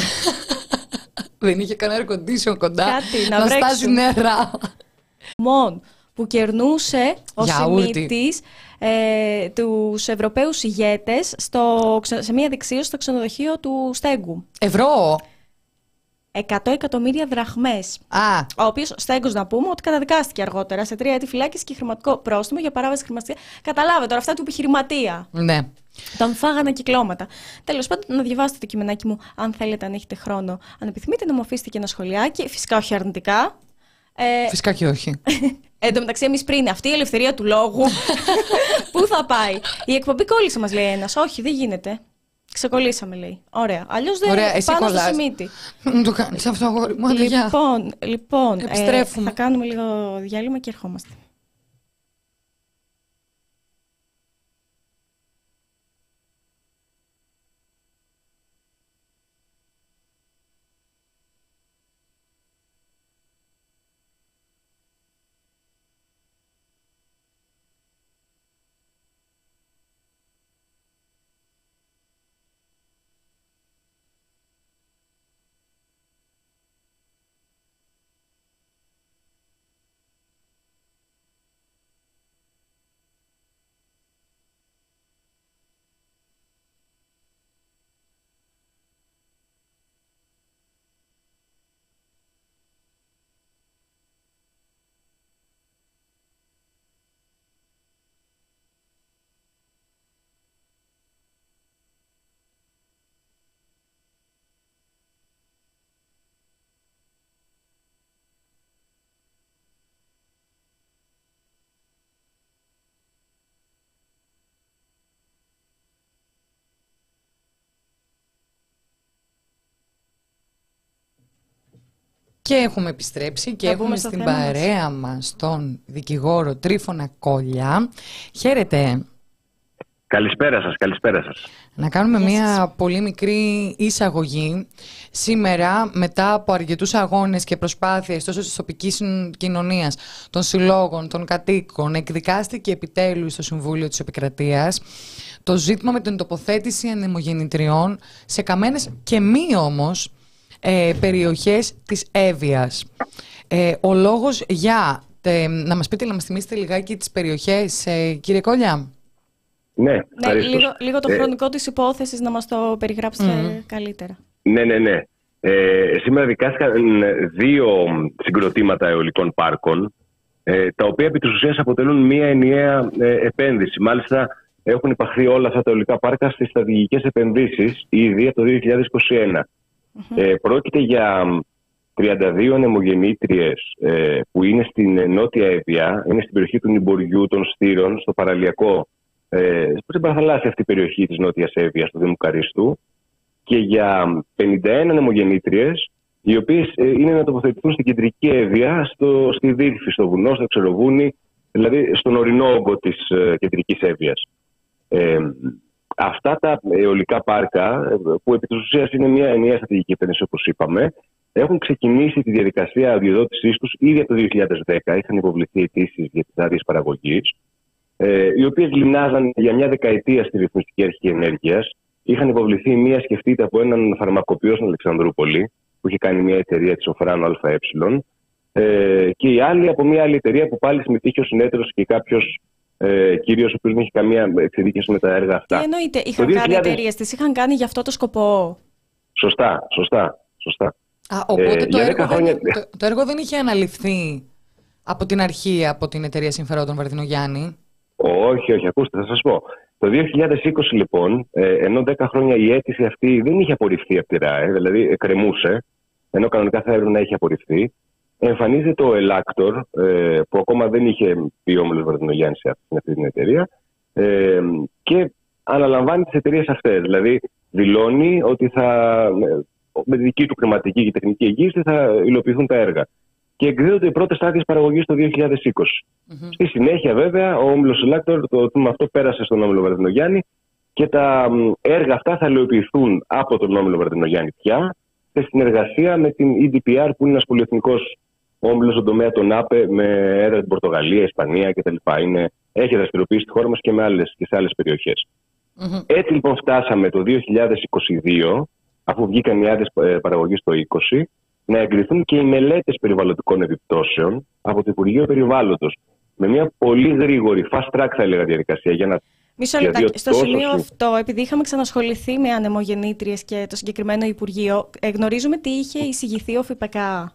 δεν είχε κανένα air condition κοντά Κάτι, να να βρέξουν. στάζει νερά. Μον που κερνούσε ο Γιαούρτι. Σιμίτης ε, τους Ευρωπαίους ηγέτες στο, ξε- σε μια δεξίωση στο ξενοδοχείο του Στέγκου. Ευρώ. εκατό εκατομμύρια δραχμές. Α, Ο οποίος Στέγκος, να πούμε, ότι καταδικάστηκε αργότερα σε τρία έτη φυλάκιση και χρηματικό πρόστιμο για παράβαση χρηματιστήρια. Καταλάβετε τώρα, αυτά του επιχειρηματία. ναι. Τον φάγανε κυκλώματα. Τέλος πάντων, να διαβάσετε το κειμενάκι μου, αν θέλετε, αν έχετε χρόνο. Αν επιθυμείτε, να μου αφήσετε και ένα σχολιάκι. Φυσικά όχι αρνητικά. Ε, Φυσικά και όχι. Εν τω μεταξύ, εμείς πριν αυτή η ελευθερία του λόγου, πού θα πάει? Η εκπομπή κόλλησε, μας λέει ένας. Όχι, δεν γίνεται. Ξεκολλήσαμε, λέει. Ωραία. Αλλιώς δεν Ωραία, εσύ πάνω στο κολλάς. Σιμίτη. Μην το κάνεις αυτό, αγόρι μου. Άντε, γεια. Λοιπόν, λοιπόν ε, Επιστρέφουμε. θα κάνουμε λίγο διάλειμμα και ερχόμαστε. Και έχουμε επιστρέψει και έχουμε στην παρέα μας. μας τον δικηγόρο Τρίφωνα Κόλλια. Χαίρετε. Καλησπέρα σας, καλησπέρα σας. Να κάνουμε μια πολύ μικρή εισαγωγή. Σήμερα, μετά από αρκετούς αγώνες και προσπάθειες τόσο της τοπικής κοινωνίας, των συλλόγων, των κατοίκων, εκδικάστηκε επιτέλους στο Συμβούλιο της Επικρατείας το ζήτημα με την τοποθέτηση ανεμογεννητριών σε καμένες και μη όμως ε, περιοχές της Εύβοιας. Ε, ο λόγος για... Τε, να μας πείτε, να μας θυμίσετε λιγάκι τις περιοχές, ε, κύριε Κόλλια. Ναι, ναι λίγο, λίγο το χρονικό ε, της υπόθεσης να μας το περιγράψετε mm. καλύτερα. Ναι, ναι, ναι. Ε, σήμερα δικάστηκαν δύο συγκροτήματα αιωλικών πάρκων, ε, τα οποία επί της ουσίας αποτελούν μία ενιαία ε, επένδυση. Μάλιστα έχουν υπαχθεί όλα αυτά τα αιωλικά πάρκα στις στρατηγικές επενδύσεις ήδη από το δύο χιλιάδες είκοσι ένα. Mm-hmm. Ε, πρόκειται για τριάντα δύο ανεμογεννήτριες ε, που είναι στην Νότια Εύβοια, είναι στην περιοχή του Νημποριού, των Στήρων, στο παραλιακό, ε, στην παραθαλάσσια αυτή περιοχή της Νότιας Εύβοιας, του Δήμου Καρύστου, και για πενήντα ένα ανεμογεννήτριες, οι οποίες ε, είναι να τοποθετηθούν στην Κεντρική Εύβοια, στο, στη Δίρφη, στο βουνό, στο Ξεροβούνι, δηλαδή στον ορεινό όγκο της ε, Κεντρικής Εύβοιας. Ε, αυτά τα αιωλικά πάρκα, που επί της ουσίας είναι μια ενιαία στρατηγική επένδυση, όπως είπαμε, έχουν ξεκινήσει τη διαδικασία αδειοδότησής τους ήδη από το δύο χιλιάδες δέκα. Είχαν υποβληθεί αιτήσεις για τις άδειες παραγωγής, ε, οι οποίες λιμνάζαν για μια δεκαετία στη Ρυθμιστική Αρχή Ενέργειας. Είχαν υποβληθεί μία, σκεφτείτε, από έναν φαρμακοποιό στην Αλεξανδρούπολη, που είχε κάνει μια εταιρεία της Οφράνο ΑΕ, ε, και η άλλη από μια άλλη εταιρεία που πάλι συμμετείχε ο συνέτερος και κάποιος ε, κύριος, ο οποίος δεν είχε καμία εξειδίκευση με τα έργα αυτά. Τι εννοείται, είχαν δύο χιλιάδες... κάνει εταιρείες, τις είχαν κάνει για αυτό το σκοπό. Σωστά, σωστά, σωστά. Α, οπότε ε, το, έργο χρόνια... δεν, το, το έργο δεν είχε αναλυφθεί από την αρχή από την εταιρεία συμφερόντων Βαρδινογιάννη. Όχι, όχι, ακούστε, θα σας πω. Το δύο χιλιάδες είκοσι, λοιπόν, ενώ δέκα χρόνια η αίτηση αυτή δεν είχε απορριφθεί από τη ΡΑΕ, δηλαδή εκκρεμούσε, ενώ κανονικά θα έπρεπε να έχει απορριφθεί, εμφανίζεται ο Ελάκτορ, που ακόμα δεν είχε πει ο Όμιλος Βαρδινογιάννη σε αυτή την εταιρεία, και αναλαμβάνει τις εταιρείες αυτές. Δηλαδή, δηλώνει ότι θα, με τη δική του χρηματική και τεχνική εγγύηση θα υλοποιηθούν τα έργα. Και εκδίδονται οι πρώτες άδειες παραγωγής το δύο χιλιάδες είκοσι. Mm-hmm. Στη συνέχεια, βέβαια, ο Όμιλος Ελάκτορ, το τμήμα αυτό πέρασε στον Όμιλο Βαρδινογιάννη και τα έργα αυτά θα υλοποιηθούν από τον Όμιλο Βαρδινογιάννη πια, σε συνεργασία με την ι ντι πι αρ, που είναι ένας πολυεθνικός όμιλος στον τομέα των ΑΠΕ, με έδρα στην Πορτογαλία, Ισπανία κτλ. Είναι, έχει δραστηριοποιήσει στη χώρα μας και, με άλλες, και σε άλλες περιοχές. Mm-hmm. Έτσι, λοιπόν, φτάσαμε το δύο χιλιάδες είκοσι δύο, αφού βγήκαν οι άδειες παραγωγής το είκοσι, να εγκριθούν και οι μελέτες περιβαλλοντικών επιπτώσεων από το Υπουργείο Περιβάλλοντος. Με μια πολύ γρήγορη, fast track θα έλεγα, διαδικασία. Για να... Μισό λεπτάκι. Στο σημείο αυτό, επειδή είχαμε ξανασχοληθεί με ανεμογεννήτριες και το συγκεκριμένο Υπουργείο, γνωρίζουμε τι είχε εισηγηθεί ο ΦΠΚ.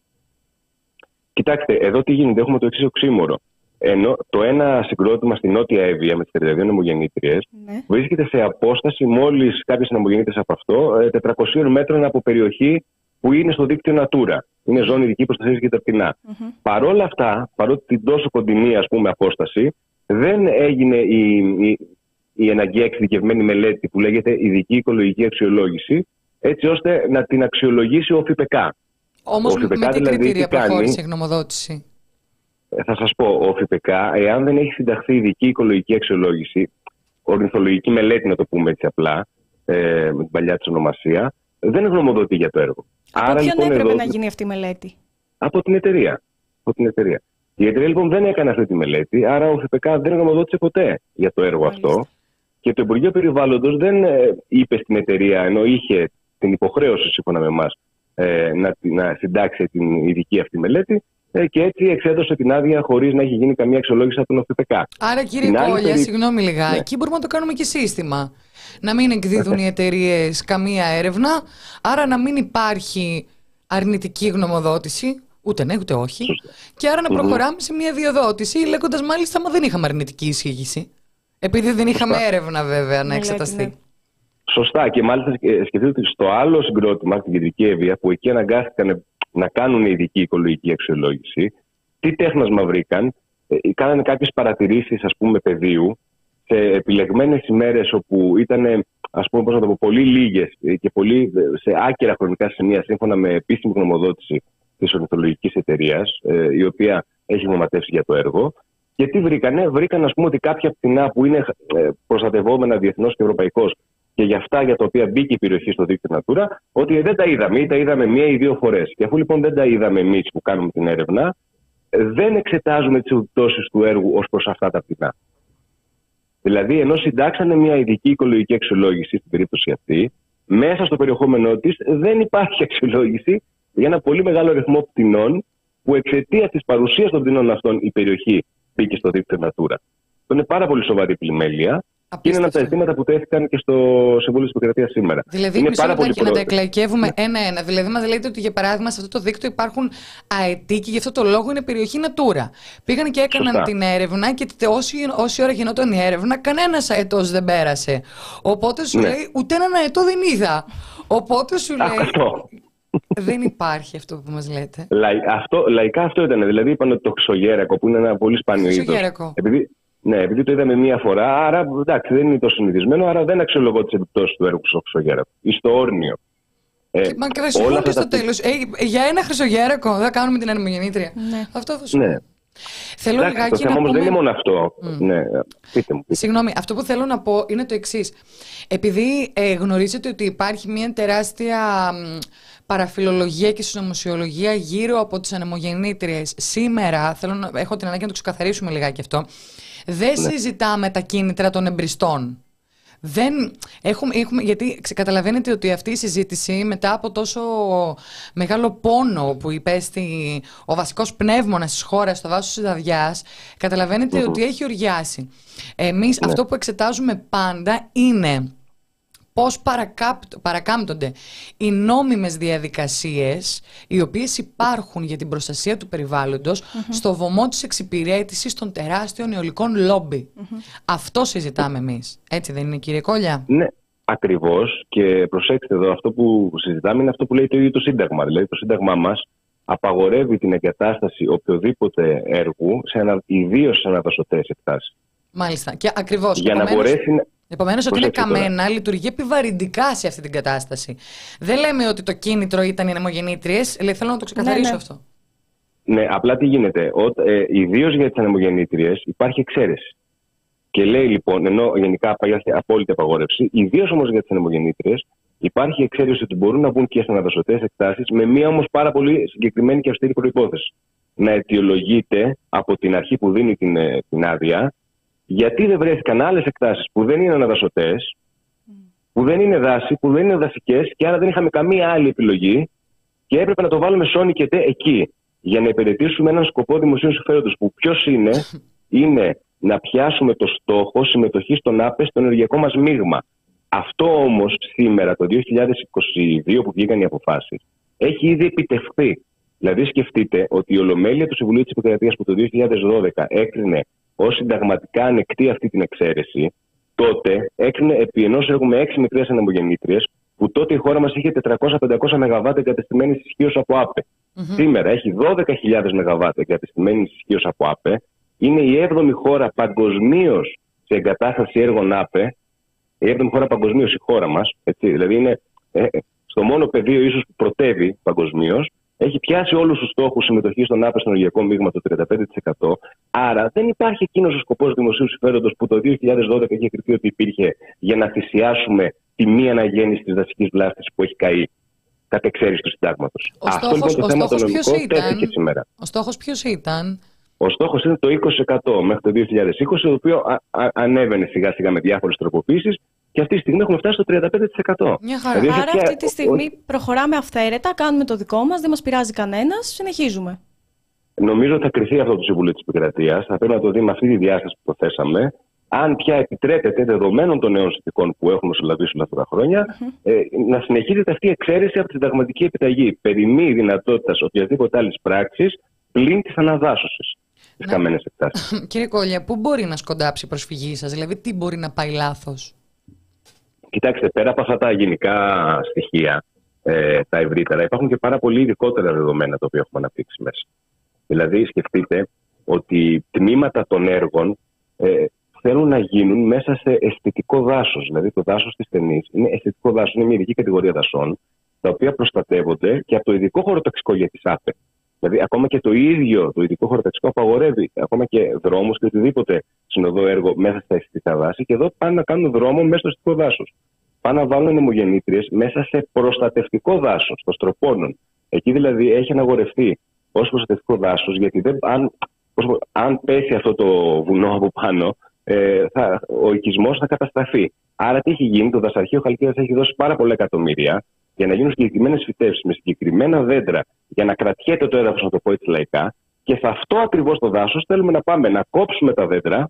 Κοιτάξτε, εδώ τι γίνεται, έχουμε το εξής οξύμορο. Ενώ το ένα συγκρότημα στη Νότια Εύβοια με τις τριάντα δύο ανεμογεννήτριες, ναι, βρίσκεται σε απόσταση μόλις κάποιες ανεμογεννήτριες από αυτό, τετρακόσιων μέτρων από περιοχή που είναι στο δίκτυο Natura. Είναι ζώνη ειδική προστασία και ταπεινά. Mm-hmm. Παρ' όλα αυτά, παρότι την τόσο κοντινή, ας πούμε, απόσταση, δεν έγινε η, η, η αναγκαία εξειδικευμένη μελέτη που λέγεται ειδική οικολογική αξιολόγηση, έτσι ώστε να την αξιολογήσει ο ΦΠΚ. Όμως με τι δηλαδή, κριτήρια προχώρησε η γνωμοδότηση? Θα σας πω, ο ΦΠΚ, εάν δεν έχει συνταχθεί ειδική οικολογική αξιολόγηση, ορνηθολογική μελέτη, να το πούμε έτσι απλά, ε, με την παλιά της ονομασία, δεν γνωμοδοτεί για το έργο. Από Άρα, ποιον λοιπόν, έπρεπε εδώ... να γίνει αυτή η μελέτη? Από την εταιρεία. Από την εταιρεία. Η εταιρεία, λοιπόν, δεν έκανε αυτή τη μελέτη, άρα ο ΦΠΚ δεν γνωμοδότησε ποτέ για το έργο Μάλιστα. αυτό. Και το Υπουργείο Περιβάλλοντος δεν ε, είπε στην εταιρεία, ενώ είχε την υποχρέωση, σύμφωνα με εμάς, ε, να, να συντάξει την ειδική αυτή μελέτη, ε, και έτσι εξέδωσε την άδεια χωρίς να έχει γίνει καμία αξιολόγηση από τον ΦΠΚ. Άρα, κύριε Κόλλια, περί... συγγνώμη λιγάκι, ναι. εκεί μπορούμε να το κάνουμε και σύστημα. Να μην εκδίδουν οι εταιρείες καμία έρευνα, άρα να μην υπάρχει αρνητική γνωμοδότηση, ούτε ναι ούτε όχι, Σωστά. και άρα να προχωράμε mm-hmm. σε μια διοδότηση, λέγοντας μάλιστα, μα δεν είχαμε αρνητική εισήγηση. Επειδή δεν είχαμε Σωστά. έρευνα, βέβαια, να εξεταστεί. Ναι. Σωστά. Και μάλιστα σκεφτείτε ότι στο άλλο συγκρότημα, στην Κεντρική Εύβοια, που εκεί αναγκάστηκαν να κάνουν ειδική οικολογική αξιολόγηση, τι τέχνασμα βρήκαν? Ε, κάνανε κάποιες παρατηρήσεις, ας πούμε, πεδίου, σε επιλεγμένες ημέρες όπου ήταν, ας πούμε, πώς να το πω, πολύ λίγες και πολύ σε άκυρα χρονικά σημεία, σύμφωνα με επίσημη γνωμοδότηση της ορνηθολογικής εταιρείας, ε, η οποία έχει γνωματεύσει για το έργο. Και τι βρήκανε, βρήκαν ας πούμε ότι κάποια πτηνά που είναι ε, προστατευόμενα διεθνώς και ευρωπαϊκώς και για αυτά για τα οποία μπήκε η περιοχή στο δίκτυο Natura, ότι δεν τα είδαμε ή τα είδαμε μία ή δύο φορές. Και αφού λοιπόν δεν τα είδαμε εμείς που κάνουμε την έρευνα, δεν εξετάζουμε τις επιπτώσεις του έργου ως προς αυτά τα πτηνά. Δηλαδή, ενώ συντάξανε μια ειδική οικολογική αξιολόγηση στην περίπτωση αυτή, μέσα στο περιεχόμενό της δεν υπάρχει αξιολόγηση για ένα πολύ μεγάλο αριθμό πτηνών που εξαιτίας της παρουσίας των πτηνών αυτών η περιοχή μπήκε στο δίκτυο Natura. Αυτό είναι πάρα πολύ σοβαρή πλημέλεια. Και είναι ένα από τα ζητήματα που τέθηκαν και στο Συμβούλιο της Επικρατείας σήμερα. Δηλαδή, είναι πάρα πολύ να τα εκλαϊκεύουμε ένα-ένα. Δηλαδή, μας λέτε ότι για παράδειγμα σε αυτό το δίκτυο υπάρχουν αετοί και γι' αυτό το λόγο είναι περιοχή Natura. Πήγαν και έκαναν Σωστά. την έρευνα και όση, όση ώρα γινόταν η έρευνα, κανένας αετός δεν πέρασε. Οπότε σου ναι. λέει, ούτε έναν αετό δεν είδα. Οπότε σου λέει. Αυτό. Δεν υπάρχει αυτό που μας λέτε. Λαϊ, αυτό, λαϊκά αυτό ήταν. Δηλαδή, είπαν ότι το χρυσογέρακο, που είναι ένα πολύ σπάνιο είδος. Επειδή Ναι, επειδή το είδαμε μία φορά, άρα εντάξει, δεν είναι το συνηθισμένο, άρα δεν αξιολογώ τις επιπτώσεις του έργου στο χρυσογέρακο ή στο όρνιο. Ε, Μα κρασιφούν και στο τέλος. Ε, για ένα χρυσογέρακο δεν κάνουμε την ανεμογεννήτρια. Ναι. Αυτό θα σου πω. Ναι. Θέλω εντάξει, λιγάκι το θέμα να όμως πούμε... δεν είναι μόνο αυτό. Mm. Ναι, πείτε μου. Πείτε. Συγγνώμη, αυτό που θέλω να πω είναι το εξής. Επειδή ε, γνωρίζετε ότι υπάρχει μια τεράστια παραφιλολογία και συνωμοσιολογία γύρω από τις ανεμογεννήτριες, σήμερα θέλω να, έχω την ανάγκη να το ξεκαθαρίσουμε λιγάκι αυτό. Δεν ναι. συζητάμε τα κίνητρα των εμπριστών. Δεν έχουμε, έχουμε, γιατί καταλαβαίνετε ότι αυτή η συζήτηση μετά από τόσο μεγάλο πόνο που υπέστη ο βασικός πνεύμονας της χώρας στο βάσος της Δαδιάς, καταλαβαίνετε mm-hmm. ότι έχει οργιάσει. Εμείς ναι. αυτό που εξετάζουμε πάντα είναι πώς παρακάμπτονται οι νόμιμες διαδικασίες οι οποίες υπάρχουν για την προστασία του περιβάλλοντος mm-hmm. στο βωμό της εξυπηρέτησης των τεράστιων αιωλικών λόμπι. Mm-hmm. Αυτό συζητάμε εμείς. Έτσι δεν είναι, κύριε Κόλια? Ναι, ακριβώς. Και προσέξτε εδώ, αυτό που συζητάμε είναι αυτό που λέει το ίδιο το Σύνταγμα. Δηλαδή το Σύνταγμά μας απαγορεύει την εγκατάσταση οποιοδήποτε έργου, ιδίως σε αναδασωτές εκτάσεις. Μάλιστα. Και ακριβώς. Για επομένως... να μπορέσει... Επομένως, ότι είναι καμένα, λειτουργεί επιβαρυντικά σε αυτή την κατάσταση. Δεν λέμε ότι το κίνητρο ήταν οι ανεμογεννήτριες. Θέλω να το ξεκαθαρίσω ναι, ναι. αυτό. Ναι, απλά τι γίνεται. Ε, ιδίως για τις ανεμογεννήτριες υπάρχει εξαίρεση. Και λέει λοιπόν, ενώ γενικά υπάρχει απόλυτη απαγόρευση, ιδίως όμως για τις ανεμογεννήτριες υπάρχει εξαίρεση ότι μπορούν να μπουν και σε αναδασωτές εκτάσεις, με μία όμως πάρα πολύ συγκεκριμένη και αυστηρή προϋπόθεση. Να αιτιολογείται από την αρχή που δίνει την, την άδεια. Γιατί δεν βρέθηκαν άλλες εκτάσεις που δεν είναι αναδασωτές, που δεν είναι δάση, που δεν είναι δασικές και άρα δεν είχαμε καμία άλλη επιλογή και έπρεπε να το βάλουμε σώνη και τε εκεί για να υπηρετήσουμε έναν σκοπό δημοσίου συμφέροντος που ποιος είναι, είναι να πιάσουμε το στόχο συμμετοχής των ΑΠΕ στο ενεργειακό μας μείγμα. Αυτό όμως σήμερα το δύο χιλιάδες είκοσι δύο που βγήκαν οι αποφάσεις έχει ήδη επιτευχθεί. Δηλαδή σκεφτείτε ότι η Ολομέλεια του Συμβουλίου της Επικρατείας που το δύο χιλιάδες δώδεκα έκρινε ως συνταγματικά ανεκτή αυτή την εξαίρεση, τότε έκρινε επί ενός έργου με έξι μικρές ανεμογεννήτριες, που τότε η χώρα μας είχε τετρακόσια με πεντακόσια μεγαβάτ εγκατεστημένης ισχύως από ΑΠΕ. Mm-hmm. Σήμερα έχει δώδεκα χιλιάδες μεγαβάτ εγκατεστημένης ισχύως από ΑΠΕ. Είναι η έβδομη χώρα παγκοσμίως σε εγκατάσταση έργων ΑΠΕ. Η έβδομη χώρα παγκοσμίως η χώρα μας. Έτσι. Δηλαδή είναι ε, στο μόνο πεδίο ίσως που πρωτεύει παγκοσμίως. Έχει πιάσει όλους τους στόχους συμμετοχής στον ΑΠΕ στο ενεργειακό μείγμα το τριάντα πέντε τοις εκατό. Άρα δεν υπάρχει εκείνος ο σκοπός δημοσίου συμφέροντος που το δύο χιλιάδες δώδεκα είχε κριθεί ότι υπήρχε για να θυσιάσουμε τη μη αναγέννηση της δασικής βλάστησης που έχει καεί κατ' εξαίρεση του συντάγματος. Ο Αυτό στόχος, λοιπόν το θέμα το νομικό τέθηκε σήμερα. Ο στόχος ποιος ήταν? Ο στόχος είναι το είκοσι τοις εκατό μέχρι το δύο χιλιάδες είκοσι, το οποίο α, α, ανέβαινε σιγά σιγά με διάφορες τροποποίησεις. Και αυτή τη στιγμή έχουμε φτάσει στο τριάντα πέντε τοις εκατό. Μια χαρά. Δηλαδή, άρα αυτή τη στιγμή ο... προχωράμε αυθαίρετα, κάνουμε το δικό μας, δεν μας πειράζει κανένας, συνεχίζουμε. Νομίζω ότι θα κριθεί αυτό το Συμβούλιο της Επικρατείας. Θα πρέπει να το δει με αυτή τη διάσταση που το θέσαμε. Αν πια επιτρέπεται, δεδομένων των νέων συνθηκών που έχουμε μεσολαβήσει όλα αυτά τα χρόνια, mm-hmm. ε, να συνεχίζεται αυτή η εξαίρεση από τη συνταγματική επιταγή. Περί μη δυνατότητας οποιασδήποτε άλλη πράξη πλην της αναδάσωσης στις καμένες εκτάσεις. Κύριε Κόλια, πού μπορεί να σκοντάψει η προσφυγή σας, δηλαδή τι μπορεί να πάει λάθος? Κοιτάξτε, πέρα από αυτά τα γενικά στοιχεία, ε, τα ευρύτερα, υπάρχουν και πάρα πολύ ειδικότερα δεδομένα τα οποία έχουμε αναπτύξει μέσα. Δηλαδή, σκεφτείτε ότι τμήματα των έργων ε, θέλουν να γίνουν μέσα σε αισθητικό δάσος. Δηλαδή, το δάσος της Τενής είναι αισθητικό δάσος, είναι μια ειδική κατηγορία δασών, τα οποία προστατεύονται και από το ειδικό χωροταξικό για τις ΑΠΕ. Δηλαδή, ακόμα και το ίδιο το ειδικό χωροταξικό απαγορεύει ακόμα και δρόμους και οτιδήποτε συνοδό έργο μέσα στα αισθητικά δάση. Και εδώ πάνε να κάνουν δρόμο μέσα στο αισθητικό δάσος. Πάνε να βάλουν ανεμογεννήτριες μέσα σε προστατευτικό δάσος, στο Στροπώνων. Εκεί δηλαδή έχει αναγορευτεί ως προστατευτικό δάσος, γιατί δεν, αν, αν πέσει αυτό το βουνό από πάνω, ε, θα, ο οικισμός θα καταστραφεί. Άρα, τι έχει γίνει, το Δασαρχείο Χαλκίδας έχει δώσει πάρα πολλά εκατομμύρια για να γίνουν συγκεκριμένες φυτεύσεις με συγκεκριμένα δέντρα, για να κρατιέται το έδαφος, να το πω έτσι λαϊκά. Και σε αυτό ακριβώς το δάσος θέλουμε να πάμε να κόψουμε τα δέντρα,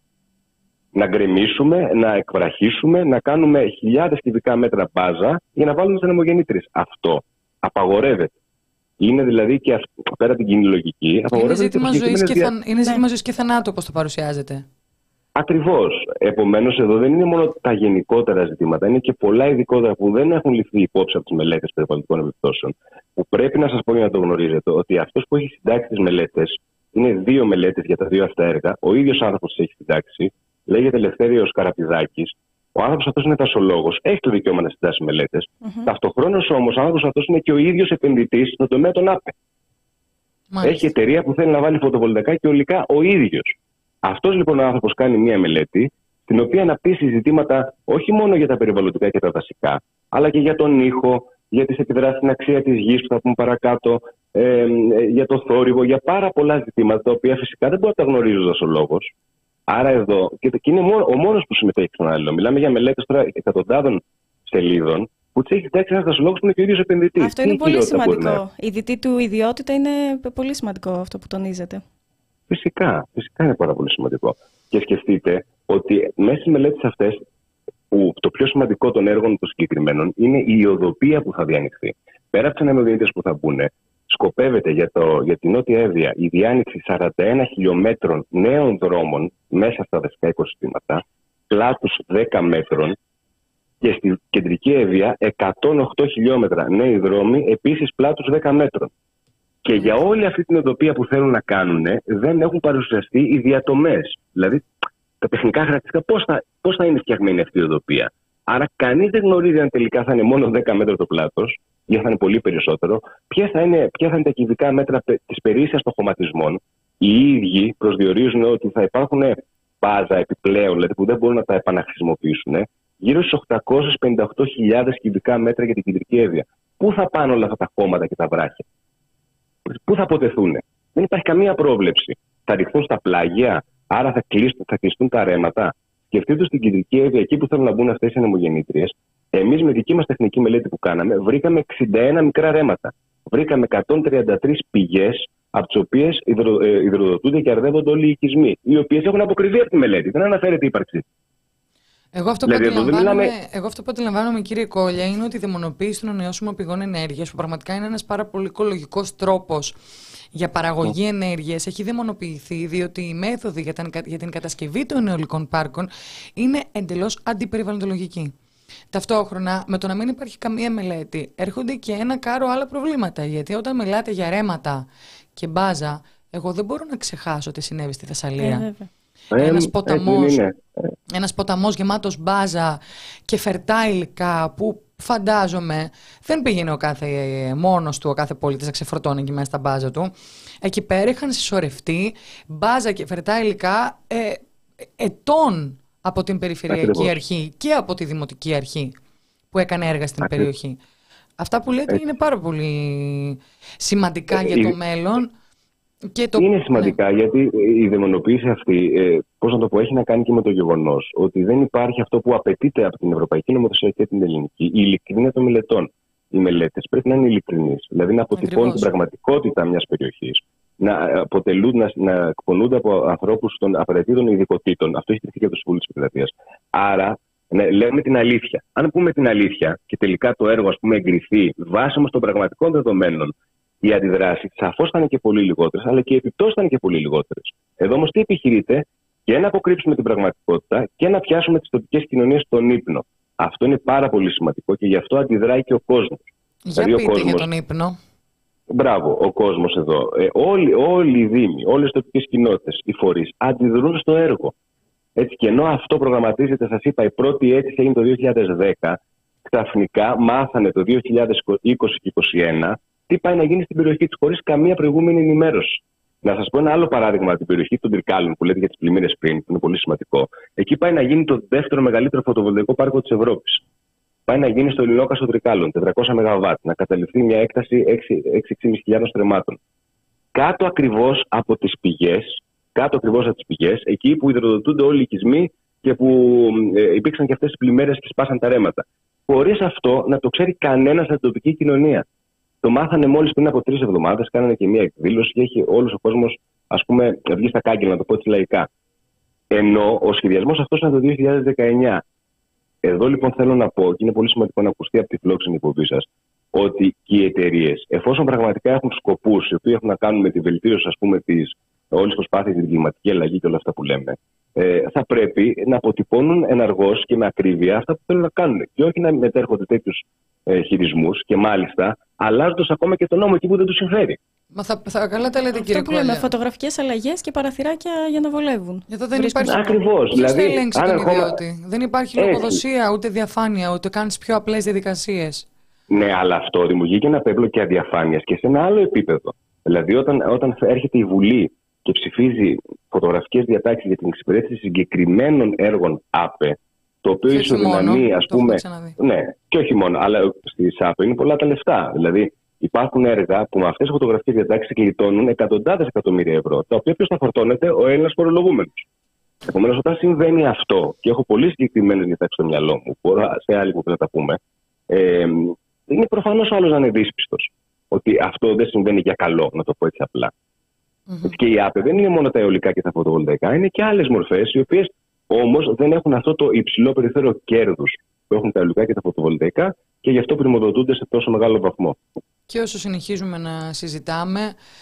να γκρεμίσουμε, να εκβραχίσουμε, να κάνουμε χιλιάδες κυβικά μέτρα μπάζα για να βάλουμε τις ανεμογεννήτριες. Αυτό απαγορεύεται. Είναι δηλαδή και αυ... πέρα την κοινή λογική. Είναι ζήτημα ζωής και, δια... θα... είναι ζήτημα ζωής και θανάτου, όπως το παρουσιάζεται. Ακριβώς. Επομένως, εδώ δεν είναι μόνο τα γενικότερα ζητήματα, είναι και πολλά ειδικότερα που δεν έχουν ληφθεί υπόψη από τις μελέτες περιβαλλοντικών επιπτώσεων. Που πρέπει να σας πω για να το γνωρίζετε, ότι αυτός που έχει συντάξει τις μελέτες, είναι δύο μελέτες για τα δύο αυτά έργα. Ο ίδιος άνθρωπος τις έχει συντάξει, λέγεται Ελευθέριος Καραπηδάκης. Ο άνθρωπος αυτός είναι δασολόγος, έχει το δικαίωμα να συντάσει μελέτες. Mm-hmm. Ταυτοχρόνως όμως, ο άνθρωπος αυτός είναι και ο ίδιος επενδυτής στον τομέα των ΑΠΕ. Μάλιστα. Έχει εταιρεία που θέλει να βάλει φωτοβολταϊκά και ολικά ο ίδιος. Αυτός λοιπόν ο άνθρωπος κάνει μία μελέτη, στην οποία αναπτύσσει ζητήματα όχι μόνο για τα περιβαλλοντικά και τα δασικά, αλλά και για τον ήχο, για τις επιδράσεις στην αξία της γης που θα πούμε παρακάτω, ε, για το θόρυβο, για πάρα πολλά ζητήματα, τα οποία φυσικά δεν μπορεί να τα γνωρίζει ο δασολόγος. Άρα εδώ, και είναι ο μόνος που συμμετέχει στον άλλο. Μιλάμε για μελέτες τώρα εκατοντάδων σελίδων, που τις έχει συντάξει ένας δασολόγος που είναι και ο ίδιος επενδυτής. Αυτό είναι πολύ σημαντικό. Η δυτή του ιδιότητα είναι πολύ σημαντικό, αυτό που τονίζετε. Φυσικά, φυσικά είναι πάρα πολύ σημαντικό. Και σκεφτείτε ότι μέσα στις μελέτες αυτές, που το πιο σημαντικό των έργων των συγκεκριμένων είναι η ιοδοπία που θα διανοιχθεί. Πέρα από τις ανεμογεννήτριες που θα μπουν, σκοπεύεται για, το, για την Νότια Εύβοια η διάνοιξη σαράντα ένα χιλιόμετρων νέων δρόμων μέσα στα δασικά οικοσυστήματα, πλάτους δέκα μέτρων, και στη Κεντρική Εύβοια εκατόν οκτώ χιλιόμετρα νέοι δρόμοι, επίσης πλάτους δέκα μέτρων. Και για όλη αυτή την οδοπία που θέλουν να κάνουν, δεν έχουν παρουσιαστεί οι διατομές. Δηλαδή, τα τεχνικά χαρακτηριστικά, πώς θα, πώς θα είναι φτιαγμένη αυτή η οδοπία. Άρα, κανείς δεν γνωρίζει αν τελικά θα είναι μόνο δέκα μέτρα το πλάτος, ή θα είναι πολύ περισσότερο. Ποια θα είναι, ποια θα είναι τα κυβικά μέτρα της περίσσιας των χωματισμών. Οι ίδιοι προσδιορίζουν ότι θα υπάρχουν μπάζα επιπλέον, δηλαδή που δεν μπορούν να τα επαναχρησιμοποιήσουν, γύρω στις οκτακόσιες πενήντα οκτώ χιλιάδες κυβικά μέτρα για την Κεντρική Εύβοια. Πού θα πάνε όλα αυτά τα χώματα και τα βράχια? Πού θα αποτεθούν? Δεν υπάρχει καμία πρόβλεψη. Θα ρηχθούν στα πλάγια, άρα θα κλειστούν, θα κλειστούν τα ρέματα. Σκεφτείτε στην Κεντρική Εύβοια, εκεί που θέλουν να μπουν αυτές οι ανεμογεννήτριες, εμείς με δική μας τεχνική μελέτη που κάναμε, βρήκαμε εξήντα ένα μικρά ρέματα. Βρήκαμε εκατόν τριάντα τρεις πηγές, από τις οποίες υδρο, ε, υδροδοτούνται και αρδεύονται όλοι οι οικισμοί, οι οποίες έχουν αποκριβεί από τη μελέτη. Δεν αναφέρεται η ύπαρξή. Εγώ αυτό, δηλαδή, που αντιλαμβάνομαι, μιλάμε... εγώ αυτό που αντιλαμβάνομαι, κύριε Κόλια, είναι ότι η δαιμονοποίηση των ανανεώσιμων πηγών ενέργειας, που πραγματικά είναι ένας πάρα πολύ οικολογικός τρόπος για παραγωγή mm. ενέργειας, έχει δαιμονοποιηθεί, διότι οι μέθοδοι για, τα, για την κατασκευή των αιωλικών πάρκων είναι εντελώς αντιπεριβαλλοντολογικοί. Ταυτόχρονα, με το να μην υπάρχει καμία μελέτη, έρχονται και ένα κάρο άλλα προβλήματα. Γιατί όταν μιλάτε για ρέματα και μπάζα, εγώ δεν μπορώ να ξεχάσω τι συνέβη στη Θεσσαλία. Ε, ένας, ποταμός, ένας ποταμός γεμάτος μπάζα και φερτά υλικά που φαντάζομαι δεν πήγαινε ο κάθε μόνος του, ο κάθε πολίτης να ξεφορτώνει εκεί μέσα στα μπάζα του. Εκεί πέρα είχαν συσσωρευτεί μπάζα και φερτά υλικά ε, ετών από την Περιφερειακή Ακριβώς. Αρχή και από τη Δημοτική Αρχή που έκανε έργα στην Ακριβώς. Περιοχή. Αυτά που λέτε Έτσι. Είναι πάρα πολύ σημαντικά ε, για το ε, μέλλον. Και το... Είναι σημαντικά, ναι. Γιατί η δαιμονοποίηση αυτή, ε, πώς να το πω, έχει να κάνει και με το γεγονός ότι δεν υπάρχει αυτό που απαιτείται από την Ευρωπαϊκή Νομοθεσία και την Ελληνική, η ειλικρίνεια των μελετών. Οι μελέτες πρέπει να είναι ειλικρινείς, δηλαδή να αποτυπώνουν την πραγματικότητα μιας περιοχής, να, αποτελούν, να, να εκπονούνται από ανθρώπους των απαραίτητων ειδικοτήτων. Αυτό έχει τεθεί και από το Συμβούλιο της Επικρατείας. Άρα, ναι, λέμε την αλήθεια. Αν πούμε την αλήθεια και τελικά το έργο, ας πούμε, εγκριθεί βάσει όμως των πραγματικών δεδομένων, οι αντιδράσεις σαφώς θα είναι και πολύ λιγότερες, αλλά και οι επιπτώσεις θα είναι και πολύ λιγότερες. Εδώ όμως τι επιχειρείται? Και να αποκρύψουμε την πραγματικότητα και να πιάσουμε τις τοπικές κοινωνίες στον ύπνο. Αυτό είναι πάρα πολύ σημαντικό και γι' αυτό αντιδράει και ο κόσμος. Για δηλαδή, πείτε ο κόσμος... για τον ύπνο. Μπράβο, ο κόσμος εδώ. Ε, όλοι, όλοι οι δήμοι, όλες οι τοπικές κοινότητες, οι φορείς αντιδρούν στο έργο. Έτσι, και ενώ αυτό προγραμματίζεται, σας είπα, η πρώτη αίτηση έγινε το δύο χιλιάδες δέκα, ξαφνικά μάθανε το δύο χιλιάδες είκοσι και είκοσι ένα τι πάει να γίνει στην περιοχή της, χωρίς καμία προηγούμενη ενημέρωση. Να σας πω ένα άλλο παράδειγμα, την περιοχή των Τρικάλων που λέτε για τις πλημμύρες πριν, που είναι πολύ σημαντικό. Εκεί πάει να γίνει το δεύτερο μεγαλύτερο φωτοβολταϊκό πάρκο της Ευρώπης. Πάει να γίνει στο Ελληνόκαστρο Τρικάλων, τετρακόσια μεγαβάτ, να καταληφθεί μια έκταση έξι με χιλιάδες πεντακόσια στρεμμάτων. Κάτω ακριβώς από τις πηγές, κάτω ακριβώς από τις πηγές, εκεί που υδροδοτούνται όλοι οι οικισμοί και που ε, υπήρξαν και αυτές τις πλημμύρες και σπάσαν τα ρέματα. Χωρίς αυτό να το ξέρει κανένας στην τοπική κοινωνία. Το μάθανε μόλις πριν από τρεις εβδομάδες, κάνανε και μια εκδήλωση και έχει όλος ο κόσμος, ας πούμε, βγει στα κάγκελα, να το πω έτσι λαϊκά. Ενώ ο σχεδιασμός αυτός ήταν το δύο χιλιάδες δεκαεννιά. Εδώ λοιπόν θέλω να πω, και είναι πολύ σημαντικό να ακουστεί από τη φιλόξενη εκπομπή σας, ότι και οι εταιρείες, εφόσον πραγματικά έχουν σκοπούς οι οποίοι έχουν να κάνουν με τη βελτίωση, ας πούμε, της όλης προσπάθειας για την κλιματική αλλαγή και όλα αυτά που λέμε, ε, θα πρέπει να αποτυπώνουν εναργώς και με ακρίβεια αυτά που θέλουν να κάνουν. Και όχι να μετέρχονται τέτοιους ε, χειρισμούς και μάλιστα αλλάζοντας ακόμα και τον νόμο εκεί που δεν τους συμφέρει. Μα θα, θα καλά τα λέτε, κύριε Κόλλια. Με φωτογραφικές αλλαγές και παραθυράκια για να βολεύουν. Εδώ δεν υπάρχει. Ακριβώς. Δηλαδή, θα ελέγξει τον ερχόμα... ιδιώτη. Δεν υπάρχει λογοδοσία, ούτε διαφάνεια, ούτε καν στις πιο απλές διαδικασίες. Ναι, αλλά αυτό δημιουργεί και ένα πέπλο και αδιαφάνειας και σε ένα άλλο επίπεδο. Δηλαδή, όταν, όταν έρχεται η Βουλή και ψηφίζει φωτογραφικές διατάξεις για την εξυπηρέτηση συγκεκριμένων έργων ΑΠΕ, το οποίο ισοδυναμεί, ας πούμε. Ναι, και όχι μόνο, αλλά στις ΑΠΕ είναι πολλά τα λεφτά. Δηλαδή, υπάρχουν έργα που με αυτές τις φωτογραφικές διατάξεις κλειτώνουν εκατοντάδες εκατομμύρια ευρώ, τα οποία ποιος θα φορτώνεται, ο Έλληνας φορολογούμενος. Επομένως, όταν συμβαίνει αυτό, και έχω πολύ συγκεκριμένες διατάξεις στο μυαλό μου, μπορώ σε άλλη που θα τα πούμε, ε, είναι προφανώς ο άλλος να είναι δύσπιστος. Ότι αυτό δεν συμβαίνει για καλό, να το πω έτσι απλά. Mm-hmm. Και η ΑΠΕ δεν είναι μόνο τα αιωλικά και τα φωτοβολταϊκά, είναι και άλλες μορφές, οι οποίες όμως δεν έχουν αυτό το υψηλό περιθώριο κέρδους που έχουν τα αιωλικά και τα φωτοβολταϊκά και γι' αυτό πρημοδοτούνται σε τόσο μεγάλο βαθμό. Και όσο συνεχίζουμε να συζητάμε,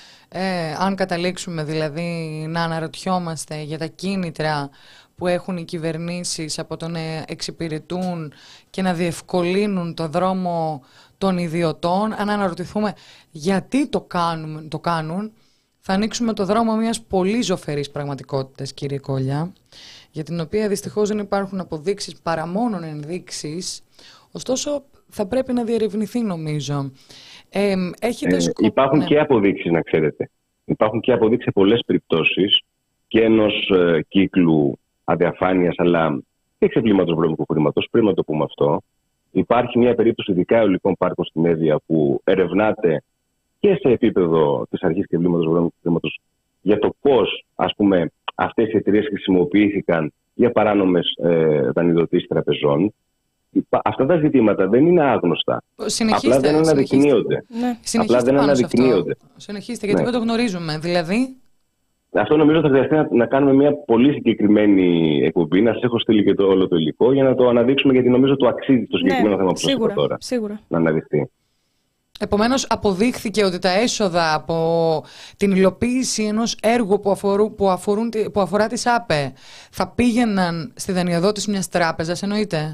ε, αν καταλήξουμε δηλαδή να αναρωτιόμαστε για τα κίνητρα που έχουν οι κυβερνήσεις από το να εξυπηρετούν και να διευκολύνουν το δρόμο των ιδιωτών, αν αναρωτηθούμε γιατί το κάνουν, το κάνουν, θα ανοίξουμε το δρόμο μιας πολύ ζωφερής πραγματικότητας, κύριε Κόλλια, για την οποία δυστυχώς δεν υπάρχουν αποδείξεις παρά μόνον ενδείξεις, ωστόσο θα πρέπει να διερευνηθεί, νομίζω. Ε, έχετε ε, σκοπ... Υπάρχουν ναι. και αποδείξεις, να ξέρετε. Υπάρχουν και αποδείξεις σε πολλές περιπτώσεις και ενός ε, κύκλου αδιαφάνειας, αλλά και ξεπλήματος βρώμικου χρήματος. Πριν να το πούμε αυτό, υπάρχει μια περίπτωση ειδικά αιωλικών πάρκων στην Εύβοια που ερευνάται και σε επίπεδο της αρχής ξεπλήματος βρώμικου χρήματος για το πώς, ας πούμε, αυτές οι εταιρείες χρησιμοποιήθηκαν για παράνομες ε, δανειδοτήσεις τραπεζών. Αυτά τα ζητήματα δεν είναι άγνωστα. Συνεχίστε, απλά δεν αναδεικνύονται. Ναι. Απλά δεν αναδεικνύονται. Συνεχίστε, γιατί ναι. δεν το γνωρίζουμε. Δηλαδή. Αυτό νομίζω θα χρειαστεί να, να κάνουμε μια πολύ συγκεκριμένη εκπομπή. Να σας έχω στείλει και το όλο το υλικό για να το αναδείξουμε, γιατί νομίζω το αξίζει το συγκεκριμένο ναι, θέμα που σας είπα τώρα. Σίγουρα. Να αναδειχθεί. Επομένως, αποδείχθηκε ότι τα έσοδα από την υλοποίηση ενός έργου που, αφορούν, που, αφορούν, που αφορά τις ΑΠΕ θα πήγαιναν στη δανειοδότηση μιας τράπεζας, εννοείται.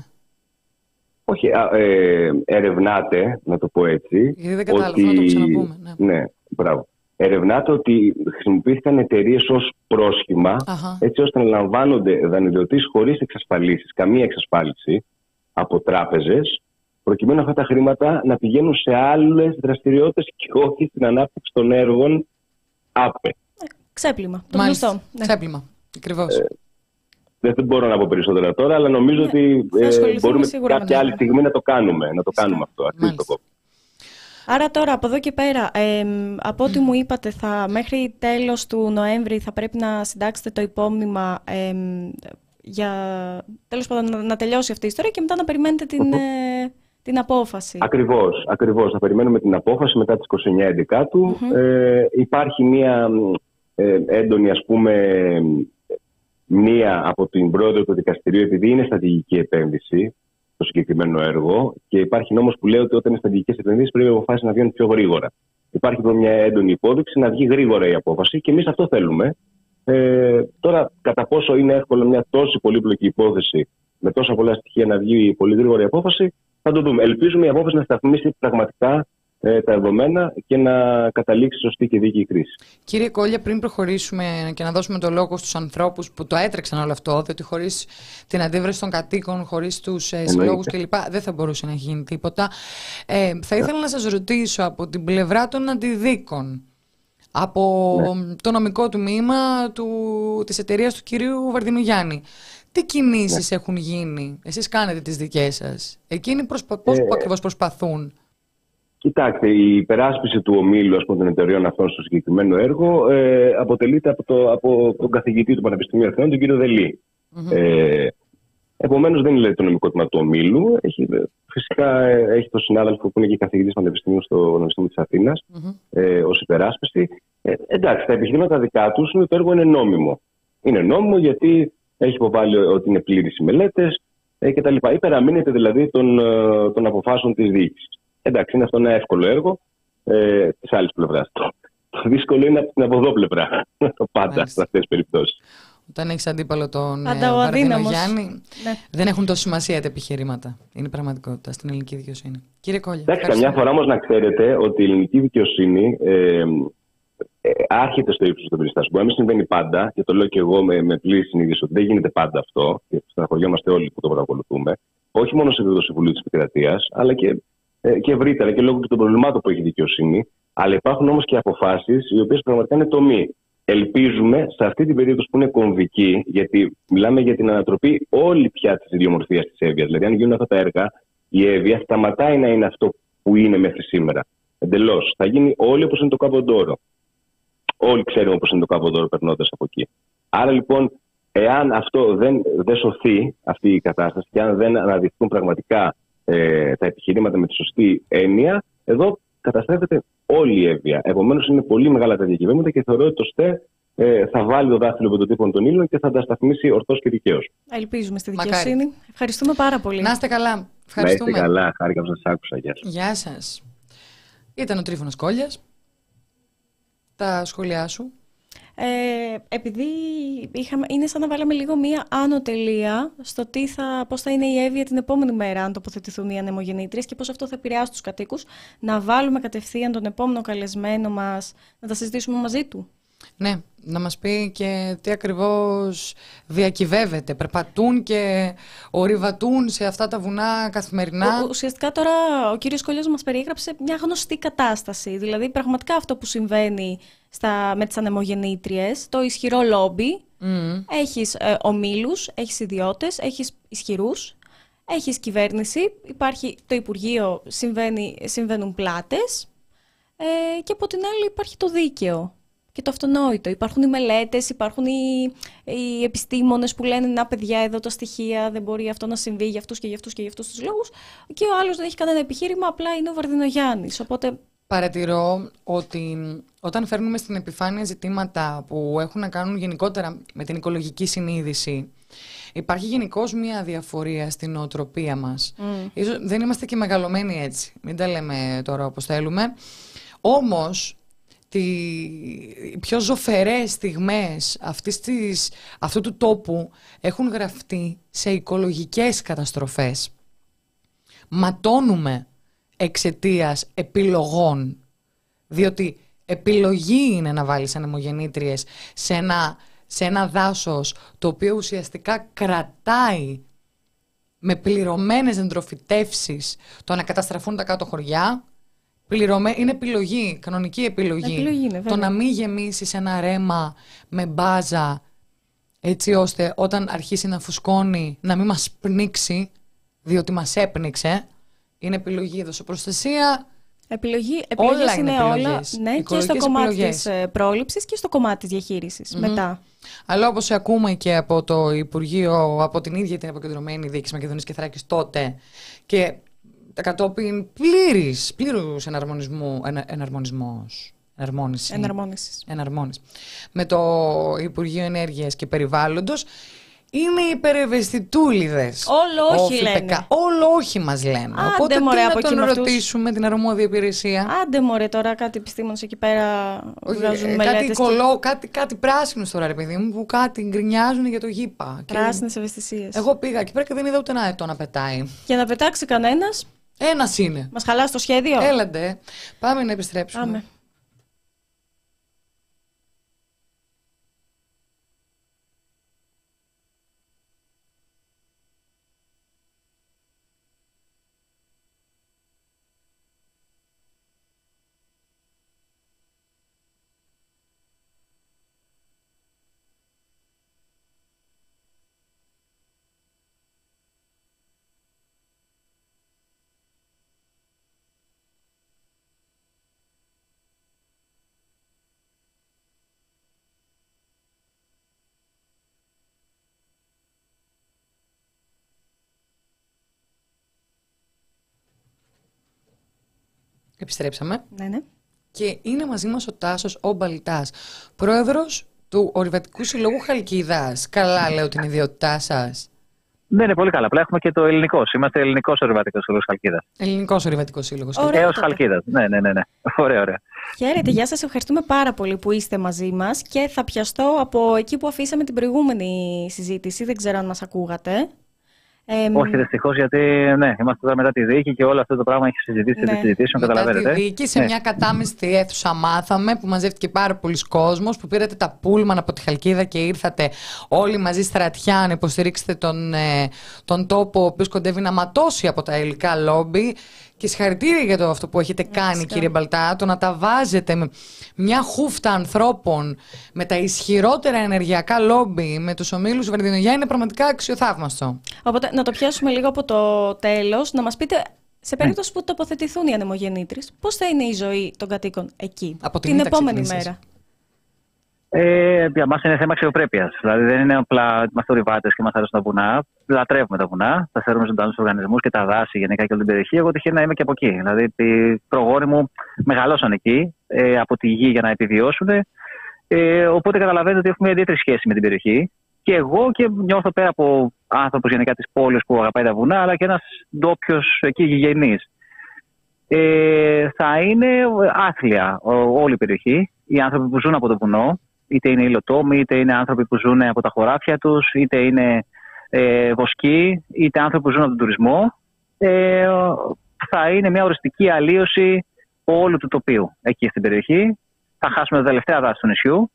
Όχι, ε, ερευνάται, να το πω έτσι. Γιατί δεν κατάλαβα, ότι... να το ξαναπούμε. Ναι, ναι μπράβο. Ερευνάται ότι χρησιμοποιήθηκαν εταιρείες ως πρόσχημα, Αχα. έτσι ώστε να λαμβάνονται δανειοδοτήσεις χωρίς εξασφαλίσεις, καμία εξασφάλιση από τράπεζες, προκειμένου αυτά τα χρήματα να πηγαίνουν σε άλλες δραστηριότητες και όχι στην ανάπτυξη των έργων ΑΠΕ. Ξέπλυμα. Το γνωστό. Ναι. Ξέπλυμα. Ακριβώς. Ε, δεν μπορώ να πω περισσότερα τώρα, αλλά νομίζω ναι, ότι ε, μπορούμε κάποια άλλη στιγμή να το κάνουμε. Να το κάνουμε αυτό. Αρχίζει το κόπο. Άρα τώρα από εδώ και πέρα, ε, από ό,τι μου είπατε, θα, μέχρι τέλος του Νοέμβρη θα πρέπει να συντάξετε το υπόμνημα ε, για τέλος πάντων να, να τελειώσει αυτή η ιστορία και μετά να περιμένετε την, ε, την απόφαση. Ακριβώς, ακριβώς. Θα περιμένουμε την απόφαση μετά τις είκοσι εννέα Ενδεκάτου. Mm-hmm. Ε, υπάρχει μια ε, έντονη, ας πούμε, μία από την πρόεδρο του δικαστηρίου, επειδή είναι στρατηγική επένδυση το συγκεκριμένο έργο, και υπάρχει νόμος που λέει ότι όταν είναι στρατηγικές επενδύσεις πρέπει οι αποφάσεις να βγαίνουν πιο γρήγορα. Υπάρχει εδώ μια έντονη υπόδειξη να βγει γρήγορα η απόφαση και εμείς αυτό θέλουμε. Ε, τώρα, κατά πόσο είναι εύκολο μια τόση πολύπλοκη υπόθεση με τόσα πολλά στοιχεία να βγει πολύ γρήγορα η απόφαση, θα το δούμε. Ελπίζουμε η απόφαση να σταθμίσει πραγματικά ε, τα δεδομένα και να καταλήξει σωστή και δίκαιη κρίση. Κύριε Κόλλια, πριν προχωρήσουμε και να δώσουμε το λόγο στους ανθρώπους που το έτρεξαν όλο αυτό, διότι χωρίς την αντίβραση των κατοίκων, χωρίς τους ε, συλλόγους κλπ. Δεν θα μπορούσε να γίνει τίποτα. Ε, θα ήθελα να σας ρωτήσω από την πλευρά των αντιδίκων, από ναι. το νομικό τμήμα του, της εταιρείας του κυρίου Βαρδινογιάννη. Τι κινήσεις ναι. έχουν γίνει, εσείς κάνετε τις δικές σας, εκείνοι προσπα... πώς ε, ακριβώς προσπαθούν? Κοιτάξτε, η υπεράσπιση του ομίλου, ας πούμε, των εταιρεών αυτών στο συγκεκριμένο έργο ε, αποτελείται από, το, από τον καθηγητή του Πανεπιστημίου Αθηνών, τον κύριο Δελή. Mm-hmm. Ε, επομένως δεν είναι το νομικό τμήμα του ομίλου. Έχει, φυσικά έχει τον συνάδελφο που είναι και καθηγητής Πανεπιστημίου στο Πανεπιστήμιο της Αθήνας mm-hmm. ε, ως υπεράσπιση. Ε, εντάξει, τα επιχειρήματα δικά τους είναι ότι το έργο είναι νόμιμο. Είναι νόμιμο γιατί έχει υποβάλει ότι είναι πλήρεις οι μελέτες ε, κτλ. Υπεραμείνεται δηλαδή των, των αποφάσεων της διοίκησης. Εντάξει, είναι αυτό ένα εύκολο έργο ε, της άλλης πλευράς. Το, το δύσκολο είναι από την από εδώ πλευρά. Το πάντα σε αυτές τις περιπτώσεις. Όταν έχεις αντίπαλο τον Βαρδινογιάννη, ναι. δεν έχουν τόσο σημασία τα επιχειρήματα. Είναι πραγματικότητα στην ελληνική δικαιοσύνη. Κύριε Κόλλια. Εντάξει, καμιά φορά όμως να ξέρετε ότι η ελληνική δικαιοσύνη ε, ε, άρχεται στο ύψος των περιστάσεων. Μπορεί να μην συμβαίνει πάντα, και το λέω και εγώ με, με πλήρη συνείδηση ότι δεν γίνεται πάντα αυτό, και στεναχωριόμαστε όλοι που το παρακολουθούμε, όχι μόνο σε επίπεδο Συμβουλίου της Επικρατείας, αλλά και, ε, και ευρύτερα και λόγω και των προβλημάτων που έχει η δικαιοσύνη. Αλλά υπάρχουν όμως και αποφάσεις οι οποίες πραγματικά είναι τομή. Ελπίζουμε σε αυτή την περίπτωση που είναι κομβική, γιατί μιλάμε για την ανατροπή όλη πια της ιδιομορφίας της Εύβοιας. Δηλαδή, αν γίνουν αυτά τα έργα, η Εύβοια σταματάει να είναι αυτό που είναι μέχρι σήμερα. Εντελώς. Θα γίνει όλη όπως είναι το Καβοντόρο. Όλοι ξέρουμε όπως είναι το Καβοντόρο περνώντας από εκεί. Άρα λοιπόν, εάν αυτό δεν, δεν σωθεί, αυτή η κατάσταση, και αν δεν αναδειχθούν πραγματικά ε, τα επιχειρήματα με τη σωστή έννοια, εδώ καταστρέφεται όλη η Εύβοια. Επομένως, είναι πολύ μεγάλα τα διακυβέρματα και θεωρώ ότι το ΣΤΕ ε, θα βάλει το δάχτυλο επί των τύπων των ήλων και θα τα σταθμίσει ορθώς και δικαίως. Ελπίζουμε στη δικαιοσύνη. Μακάρι. Ευχαριστούμε πάρα πολύ. Να είστε καλά. Ευχαριστούμε. Να είστε καλά. Χάρηκα που σας άκουσα. Γεια σας. Γεια σας. Ήταν ο Τρίφωνος Κόλλιας. Τα σχόλιά σου. Ε, επειδή είχαμε, είναι σαν να βάλαμε λίγο μία άνω τελεία στο τι θα, πώς θα είναι η Εύβοια την επόμενη μέρα αν τοποθετηθούν οι ανεμογεννήτριες και πώς αυτό θα επηρεάσει τους κατοίκους. Να βάλουμε κατευθείαν τον επόμενο καλεσμένο μας να τα συζητήσουμε μαζί του. Ναι, να μας πει και τι ακριβώς διακυβεύεται. Περπατούν και ορειβατούν σε αυτά τα βουνά καθημερινά. Ο, ουσιαστικά τώρα ο κύριος Κόλλιας μας περιέγραψε μια γνωστή κατάσταση. Δηλαδή πραγματικά αυτό που συμβαίνει στα, με τις ανεμογεννήτριες, το ισχυρό λόμπι. Mm. Έχεις ε, ομίλους, έχεις ιδιώτες, έχεις ισχυρούς, έχεις κυβέρνηση, υπάρχει το Υπουργείο, συμβαίνει, συμβαίνουν πλάτες ε, και από την άλλη υπάρχει το δίκαιο. Και το αυτονόητο. Υπάρχουν οι μελέτες, υπάρχουν οι, οι επιστήμονες που λένε να παιδιά εδώ τα στοιχεία, δεν μπορεί αυτό να συμβεί για αυτούς και για αυτούς και για αυτούς τους λόγους. Και ο άλλος δεν έχει κανένα επιχείρημα, απλά είναι ο Βαρδινογιάννης. Οπότε... Παρατηρώ ότι όταν φέρνουμε στην επιφάνεια ζητήματα που έχουν να κάνουν γενικότερα με την οικολογική συνείδηση, υπάρχει γενικώς μια διαφορία στην νοοτροπία μας. Mm. Ίσως δεν είμαστε και μεγαλωμένοι έτσι, μην τα λέμε τώρα όπως θέλουμε. Όμως, οι πιο ζωφερές στιγμές αυτής της, αυτού του τόπου έχουν γραφτεί σε οικολογικές καταστροφές. Ματώνουμε εξαιτίας επιλογών, διότι επιλογή είναι να βάλεις ανεμογεννήτριες σε ένα, σε ένα δάσος το οποίο ουσιαστικά κρατάει με πληρωμένες εντροφυτεύσεις το να καταστραφούν τα κάτω χωριά. Πληρωμέ... Είναι επιλογή, κανονική επιλογή. επιλογή είναι, το να μην γεμίσεις ένα ρέμα με μπάζα έτσι ώστε όταν αρχίσει να φουσκώνει να μην μας πνίξει, διότι μας έπνιξε. Είναι επιλογή, δοσοπροστασία. Επιλογή, επιλογές είναι, είναι όλα. Ναι, και στο κομμάτι επιλογές. της πρόληψης και στο κομμάτι της διαχείρισης mm-hmm. μετά. Αλλά όπως ακούμε και από το Υπουργείο, από την ίδια την αποκεντρωμένη διοίκηση Μακεδονίας και Θράκης τότε και κατόπιν πλήρης, πλήρους εναρμονισμού, ενα, εναρμονισμός, εναρμόνιση, εναρμόνισης. εναρμόνιση. Με το Υπουργείο Ενέργειας και Περιβάλλοντος είναι υπερευαισθητούλιδες. Όλο όχι λένε. Όλο όχι μας λένε. Άντε, οπότε μωρέ, τι να τον ρωτήσουμε την αρμόδια υπηρεσία. Άντε μωρέ τώρα κάτι επιστήμονες εκεί πέρα βγάζουν ε, μελέτες. Κάτι, κολό, και... κάτι, κάτι πράσινους τώρα ρε παιδί μου που κάτι γκρινιάζουν για το γήπα. Πράσινες ευαισθησίες. Εγώ πήγα εκεί πέρα και δεν είδα ούτε ένα αετό να πετάει. Για να πετάξει κανένας Ένας είναι. Μας χαλάς το σχέδιο. Έλαντε. Πάμε να επιστρέψουμε. Πάμε. Επιστρέψαμε. Ναι, ναι. Και είναι μαζί μας ο Τάσος ο Μπαλτάς, πρόεδρος του Ορειβατικού Συλλόγου Χαλκίδας. Καλά λέω την ιδιότητά σας? Ναι, είναι πολύ καλά. Απλά έχουμε και το ελληνικό. Είμαστε ελληνικός Ορειβατικός Σύλλογος Χαλκίδας. Ελληνικός Ορειβατικός Σύλλογος. Έως Χαλκίδας. Ναι, ναι, ναι, ναι. Ωραία, ωραία. Χαίρετε, γεια σας. Ευχαριστούμε πάρα πολύ που είστε μαζί μας και θα πιαστώ από εκεί που αφήσαμε την προηγούμενη συζήτηση. Δεν ξέρω αν μας ακούγατε. Ε, Όχι, δυστυχώς, γιατί ναι, είμαστε τώρα μετά τη δίκη και όλο αυτό το πράγμα έχει συζητήσει ναι. τη συζητήσεων, καταλαβαίνετε. Μετά τη δίκη, σε ναι. μια κατάμεστη αίθουσα μάθαμε, που μαζεύτηκε πάρα πολλοί κόσμος, που πήρατε τα πούλμαν από τη Χαλκίδα και ήρθατε όλοι μαζί στρατιά να υποστηρίξετε τον, ε, τον τόπο, ο οποίος κοντεύει να ματώσει από τα υλικά λόμπι. Και συγχαρητήρια για το αυτό που έχετε κάνει, Φυσικά. κύριε Μπαλτά, το να τα βάζετε με μια χούφτα ανθρώπων, με τα ισχυρότερα ενεργειακά λόμπι, με τους ομίλους Βερδινογιά, είναι πραγματικά αξιοθαύμαστο. Οπότε να το πιάσουμε λίγο από το τέλος, να μας πείτε, σε περίπτωση που τοποθετηθούν οι ανεμογεννήτρες, πώς θα είναι η ζωή των κατοίκων εκεί, από την, την επόμενη μέρα? Ε, για μας είναι θέμα αξιοπρέπειας. Δηλαδή δεν είναι απλά είμαστε ορειβάτες και μας αρέσουν τα βουνά. Λατρεύουμε τα βουνά, τα θέλουμε ζωντανούς οργανισμούς και τα δάση γενικά και όλη την περιοχή. Εγώ τυχαίνει να είμαι και από εκεί. Δηλαδή οι προγόνοι μου μεγαλώσαν εκεί, ε, από τη γη για να επιβιώσουν. Ε, οπότε καταλαβαίνετε ότι έχουμε μια ιδιαίτερη σχέση με την περιοχή. Και εγώ και νιώθω πέρα από άνθρωπος γενικά της πόλης που αγαπάει τα βουνά, αλλά και ένας ντόπιος εκεί γηγενής. Ε, θα είναι άθλια όλη η περιοχή. Οι άνθρωποι που ζουν από το βουνό. Είτε είναι υλοτόμοι, είτε είναι άνθρωποι που ζουν από τα χωράφια τους, είτε είναι ε, βοσκοί, είτε άνθρωποι που ζουν από τον τουρισμό. Ε, θα είναι μια οριστική αλλίωση όλου του τοπίου εκεί στην περιοχή. Θα χάσουμε τα τελευταία δάση του νησιού.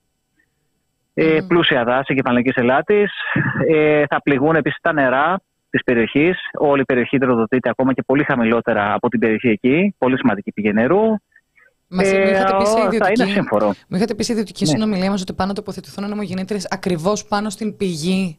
Ε, mm. Πλούσια δάση και πανελληνικής ελάτης. Ε, θα πληγούν επίσης τα νερά της περιοχής. Όλη η περιοχή τροφοδοτείται ακόμα και πολύ χαμηλότερα από την περιοχή εκεί. Πολύ σημαντική πηγή νερού. Μας ε, είχατε πει σε ιδιωτική, μου είχατε πει σε ιδιωτική ναι. συνομιλία μας ότι πάνω να τοποθετηθούν ανεμογεννήτρες ακριβώς πάνω στην πηγή.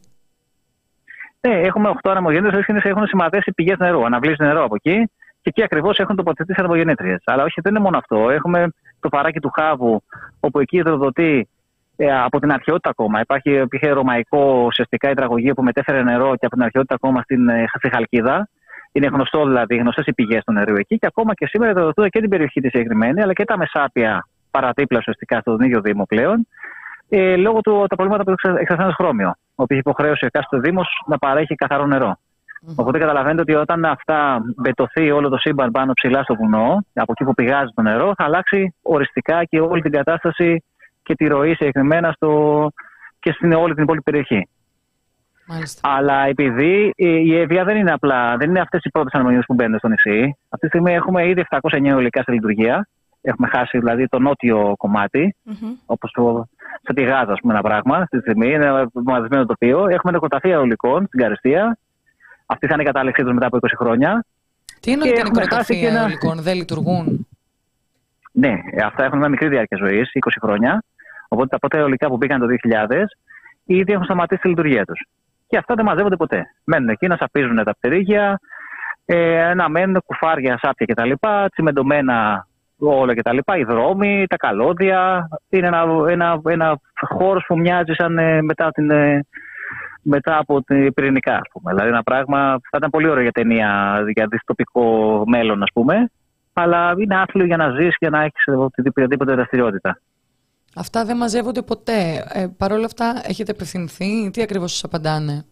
Ναι, έχουμε οκτώ ανεμογεννήτρες που έχουν σημαδέσει πηγές νερού, αναβλύσει νερό από εκεί και εκεί ακριβώς έχουν τοποθετήσει ανεμογεννήτριες. Αλλά όχι, δεν είναι μόνο αυτό. Έχουμε το παράκι του Χάβου, όπου εκεί υδροδοτεί ε, από την αρχαιότητα ακόμα. Υπάρχει υπήρχε ρωμαϊκό ουσιαστικά υδραγωγείο που μετέφερε νερό και από την αρχαιότητα ακόμα στην, στη Χαλκίδα. Είναι γνωστό δηλαδή, γνωστές οι πηγές του νερού εκεί και ακόμα και σήμερα υδροδοτούν και την περιοχή τη συγκεκριμένη, αλλά και τα μεσάπια παρατύπλα ουσιαστικά στον ίδιο Δήμο πλέον, ε, λόγω του τα προβλήματα που εξασθένει χρώμιο, ο οποίος υποχρέωσε ο εκάστοτε Δήμος να παρέχει καθαρό νερό. Mm-hmm. Οπότε καταλαβαίνετε ότι όταν αυτά μπετωθεί όλο το σύμπαν πάνω ψηλά στο βουνό, από εκεί που πηγάζει το νερό, θα αλλάξει οριστικά και όλη την κατάσταση και τη ροή συγκεκριμένα στο... και στην όλη την υπόλοιπη περιοχή. Μάλιστα. Αλλά επειδή η Εύβοια δεν είναι απλά, δεν είναι αυτές οι πρώτες ανεμογεννήτρες που μπαίνουν στο νησί. Αυτή τη στιγμή έχουμε ήδη επτακόσια εννέα υλικά σε λειτουργία. Έχουμε χάσει δηλαδή το νότιο κομμάτι, mm-hmm. όπως το, σε τη Γάζα, ας πούμε, ένα πράγμα. Αυτή τη στιγμή είναι ένα μαζεμένο τοπίο. Έχουμε νεκροταφεία υλικών στην Καριστία. Αυτή θα είναι η κατάληξή τους μετά από είκοσι χρόνια. Τι εννοείται νεκροταφεία ένα... υλικών, δεν λειτουργούν? Ναι, αυτά έχουν μια μικρή διάρκεια ζωής, είκοσι χρόνια. Οπότε τα πρώτα υλικά που μπήκαν το δύο χιλιάδες ήδη έχουν σταματήσει τη λειτουργία τους. Και αυτά δεν μαζεύονται ποτέ. Μένουν εκεί να σαπίζουν τα πτερίγια, ε, να μένουν κουφάρια, σάπια κτλ. Τσιμεντωμένα όλα κτλ. Οι δρόμοι, τα καλώδια. Είναι ένα, ένα, ένα χώρος που μοιάζει σαν ε, μετά, την, ε, μετά από την πυρηνικά, ας πούμε. Δηλαδή ένα πράγμα θα ήταν πολύ ωραίο για ταινία, για δυστοπικό μέλλον, ας πούμε. Αλλά είναι άθλιο για να ζεις και να έχεις οτιδήποτε δραστηριότητα. Αυτά δεν μαζεύονται ποτέ. Ε, Παρ' όλα αυτά έχετε απευθυνθεί, τι ακριβώς σας απαντάνε?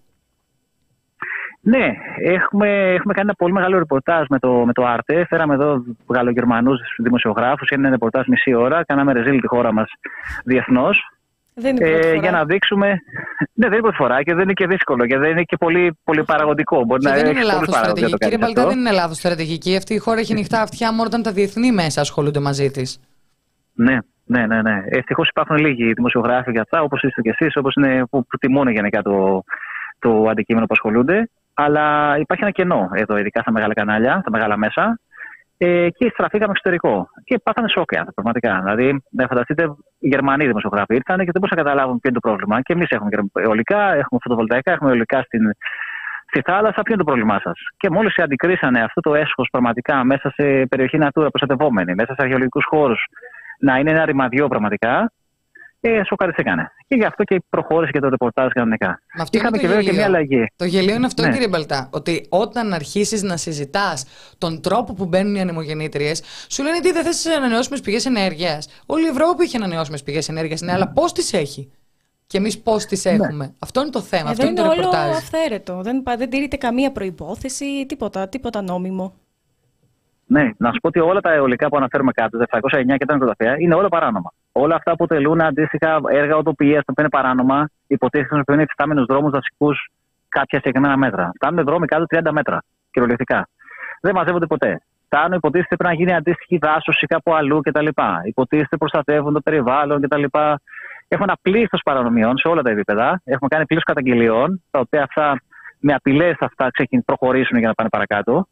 Ναι, έχουμε, έχουμε κάνει ένα πολύ μεγάλο ρεπορτάζ με το, με το Άρτε. Φέραμε εδώ Γαλλογερμανούς δημοσιογράφους, είναι ένα ρεπορτάζ μισή ώρα. Κάναμε ρεζίλ τη χώρα μας διεθνώς. Δεν είναι πρώτη ε, φορά. για να δείξουμε. Ναι, δεν είναι πρώτη φορά και δεν είναι και δύσκολο και δεν είναι και πολύ, πολύ παραγωγικό. Μπορεί Και να δεν έχει είναι λάθος στρατηγική. Κύριε Μπαλτά, δεν είναι λάθος στρατηγική. Αυτή η χώρα έχει ανοιχτά αυτιά μόνο όταν τα διεθνή μέσα ασχολούνται μαζί της. Ναι, ναι, ναι. ναι. Ευτυχώς υπάρχουν λίγοι δημοσιογράφοι για αυτά, όπως είστε κι εσείς, όπως είναι που προτιμούν γενικά το, το αντικείμενο που ασχολούνται. Αλλά υπάρχει ένα κενό εδώ, ειδικά στα μεγάλα κανάλια, στα μεγάλα μέσα. Ε, και στραφήκαμε εξωτερικό. Και πάθανε σοκ, πραγματικά. Δηλαδή, να φανταστείτε, οι Γερμανοί δημοσιογράφοι ήρθαν και δεν μπορούσαν να καταλάβουν ποιο είναι το πρόβλημα. Και εμείς έχουμε αιωλικά, έχουμε φωτοβολταϊκά, έχουμε αιωλικά στην, στη θάλασσα. Ποιο είναι το πρόβλημά σας? Και μόλις αντικρίσανε αυτό το έσχος πραγματικά μέσα σε περιοχή Natura προστατευόμενη, μέσα σε αρχαιολογικούς χώρους, να είναι ένα ρημαδιό πραγματικά, ε, σοκαριστήκανε. Και γι' αυτό και προχώρησε και το ρεπορτάζ κανονικά. Είχαμε και βέβαια και μια αλλαγή. Το γελίο είναι αυτό, ναι. κύριε Μπαλτά, ότι όταν αρχίσεις να συζητάς τον τρόπο που μπαίνουν οι ανεμογεννήτριες, σου λένε τι δεν θες ανανεώσιμες πηγές ενέργειας. Όλη η Ευρώπη έχει ανανεώσιμες πηγές ενέργειας, ναι, αλλά πώς τις έχει? Και εμείς πώς τις έχουμε? Ναι. Αυτό είναι το θέμα, ε, αυτό είναι το ρεπορτάζ. Είναι όλο αυθαίρετο. Δεν, δεν τηρείται καμία προϋπόθεση, τίποτα, τίποτα νόμιμο. Ναι, να σου πω ότι όλα τα αιωλικά που αναφέρουμε κάτω, τα επτακόσια εννιά και τα νεκροταφεία, είναι όλα παράνομα. Όλα αυτά αποτελούν αντίστοιχα έργα οτοπίας, τα οποία είναι παράνομα, υποτίθεται ότι είναι υφιστάμενους δρόμους δασικούς κάποια συγκεκριμένα μέτρα. Φτάνουν δρόμοι κάτω τριάντα μέτρα, κυριολεκτικά. Δεν μαζεύονται ποτέ. Φτάνουν, υποτίθεται πρέπει να γίνει αντίστοιχη δάσωση κάπου αλλού κτλ. Υποτίθεται προστατεύουν το περιβάλλον κτλ. Έχουμε ένα πλήθος παρανομιών σε όλα τα επίπεδα. Έχουμε κάνει πλήθος καταγγελιών, τα οποία αυτά με απειλές αυτά προχωρήσουν για να πάνε παρακάτω.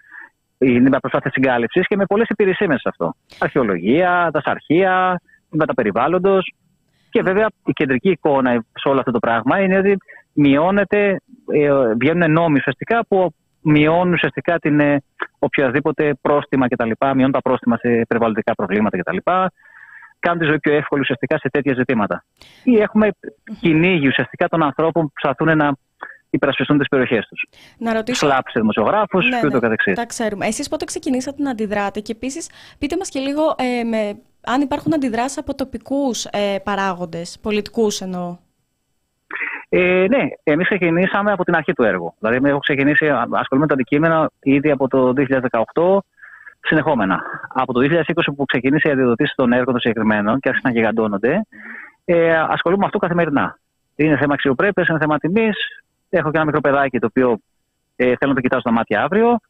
Είναι με προσπάθεια συγκάλυψης και με πολλές υπηρεσίες μέσα σε αυτό. Αρχαιολογία, δασαρχεία, τα περιβάλλοντος. Και βέβαια η κεντρική εικόνα σε όλο αυτό το πράγμα είναι ότι μειώνεται, ε, βγαίνουν νόμοι ουσιαστικά που μειώνουν ουσιαστικά την ε, οποιαδήποτε πρόστιμα κτλ. Μειώνουν τα πρόστιμα σε περιβαλλοντικά προβλήματα κτλ. Κάνουν τη ζωή πιο εύκολη ουσιαστικά σε τέτοια ζητήματα. Ή έχουμε κυνήγι ουσιαστικά των ανθρώπων που προσπαθούν να υπερασπιστούν τις περιοχές τους. Να ρωτήσω. Σλάψε δημοσιογράφους ναι, και ούτω ναι, καθεξής. Τα ξέρουμε. Εσείς πότε ξεκινήσατε να αντιδράτε και επίσης πείτε μας και λίγο ε, με, αν υπάρχουν αντιδράσεις από τοπικούς ε, παράγοντες, πολιτικούς εννοώ. Ε, ναι, εμείς ξεκινήσαμε από την αρχή του έργου. Δηλαδή, έχω ξεκινήσει, ασχολούμαι με το αντικείμενο ήδη από το δύο χιλιάδες δεκαοκτώ συνεχόμενα. Από το δύο χιλιάδες είκοσι που ξεκίνησε η αδειοδοτήση των έργων των συγκεκριμένων και άρχισαν να γιγαντώνονται, ε, ασχολούμαι με αυτό καθημερινά. Είναι θέμα αξιοπρέπειας, είναι θέμα τιμής. Έχω και ένα μικρό παιδάκι το οποίο ε, θέλω να το κοιτάω στα μάτια αύριο.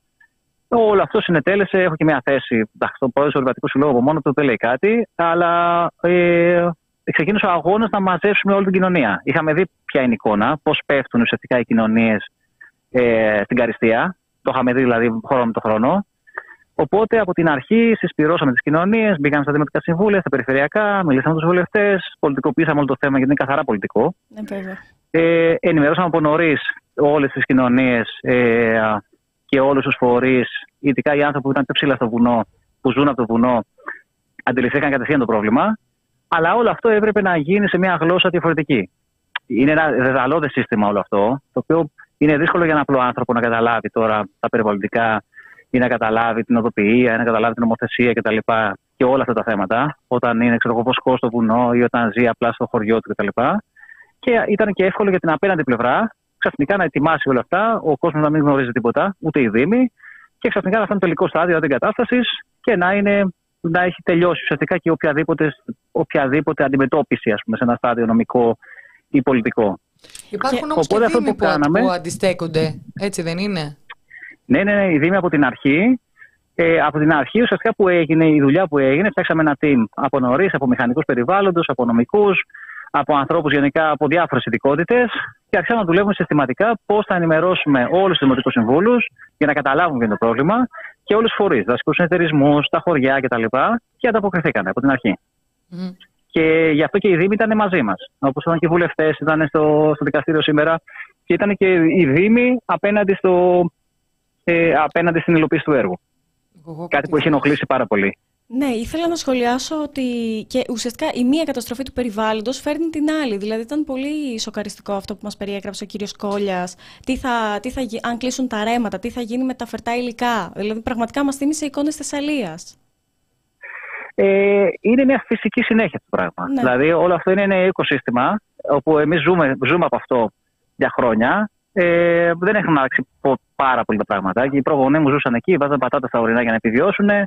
Όλο αυτό συνετέλεσε. Έχω και μια θέση στον πρόεδρο του Ορειβατικού Συλλόγου από μόνο του, δεν λέει κάτι. Αλλά ε, ξεκίνησε ο αγώνας να μαζέψουμε όλη την κοινωνία. Είχαμε δει ποια είναι η εικόνα, πώς πέφτουν ουσιαστικά οι κοινωνίες ε, στην καριστία. Το είχαμε δει δηλαδή χρόνο με το χρόνο. Οπότε από την αρχή συσπηρώσαμε τις κοινωνίες, μπήκαμε στα δημοτικά συμβούλια, στα περιφερειακά, μιλήσαμε με τους βουλευτές, πολιτικοποιήσαμε όλο το θέμα γιατί είναι καθαρά πολιτικό. Ε, ε, ενημερώσαμε από νωρίς όλες τις κοινωνίες ε, και όλους τους φορείς, ειδικά οι άνθρωποι που ήταν πιο ψηλά στο βουνό, που ζουν από το βουνό, αντιληφθήκαν κατευθείαν το πρόβλημα. Αλλά όλο αυτό έπρεπε να γίνει σε μια γλώσσα διαφορετική. Είναι ένα δεδαλώδες σύστημα όλο αυτό, το οποίο είναι δύσκολο για ένα απλό άνθρωπο να καταλάβει τώρα τα περιβαλλοντικά ή να καταλάβει την οδοποιία, ή να καταλάβει την νομοθεσία κτλ. Και όλα αυτά τα θέματα, όταν είναι ξεροκοπόσκο στο βουνό ή όταν ζει απλά στο χωριό του κτλ. Και ήταν και εύκολο για την απέναντι πλευρά ξαφνικά να ετοιμάσει όλα αυτά, ο κόσμος να μην γνωρίζει τίποτα, ούτε οι Δήμοι, και ξαφνικά να φτάνει το τελικό στάδιο την κατάσταση και να, είναι, να έχει τελειώσει ουσιαστικά και οποιαδήποτε, οποιαδήποτε αντιμετώπιση, ας πούμε, σε ένα στάδιο νομικό ή πολιτικό. Υπάρχουν όμως και Δήμοι που, κάναμε, που αντιστέκονται, έτσι δεν είναι? Ναι, ναι, ναι, οι Δήμοι από την αρχή. Ε, από την αρχή, ουσιαστικά που έγινε η δουλειά που έγινε, φτιάξαμε ένα team από νωρίς, από μηχανικούς περιβάλλοντος, από νομικούς, από ανθρώπους γενικά από διάφορες ειδικότητες και άρχισαμε να δουλεύουμε συστηματικά πώς θα ενημερώσουμε όλους τους δημοτικούς συμβούλους για να καταλάβουν ποιο είναι το πρόβλημα και όλους τους φορείς, δασικούς συνεταιρισμούς, τα χωριά κτλ. Και ανταποκριθήκανε από την αρχή. Mm. Και γι' αυτό και οι Δήμοι ήταν μαζί μας. Όπως ήταν και οι βουλευτές, ήταν στο, στο δικαστήριο σήμερα και ήταν και οι Δήμοι απέναντι, στο, ε, απέναντι στην υλοποίηση του έργου. Εγώ, Κάτι που έχει ενοχλήσει πάρα πολύ. Ναι, ήθελα να σχολιάσω ότι και ουσιαστικά η μία καταστροφή του περιβάλλοντος φέρνει την άλλη. Δηλαδή ήταν πολύ σοκαριστικό αυτό που μας περιέγραψε ο κύριος Κόλλιας. Τι θα, τι θα, αν κλείσουν τα ρέματα, τι θα γίνει με τα φερτά υλικά. Δηλαδή πραγματικά μας θύμισε εικόνες Θεσσαλίας. Ε, είναι μια φυσική συνέχεια το πράγμα. Ναι. Δηλαδή όλο αυτό είναι ένα οικοσύστημα όπου εμείς ζούμε, ζούμε από αυτό για χρόνια. Ε, δεν έχουν αλλάξει πάρα πολύ τα πράγματα. Και οι προγονείς μου ζούσαν εκεί, βάζαν πατάτα στα ορεινά για να επιβιώσουν.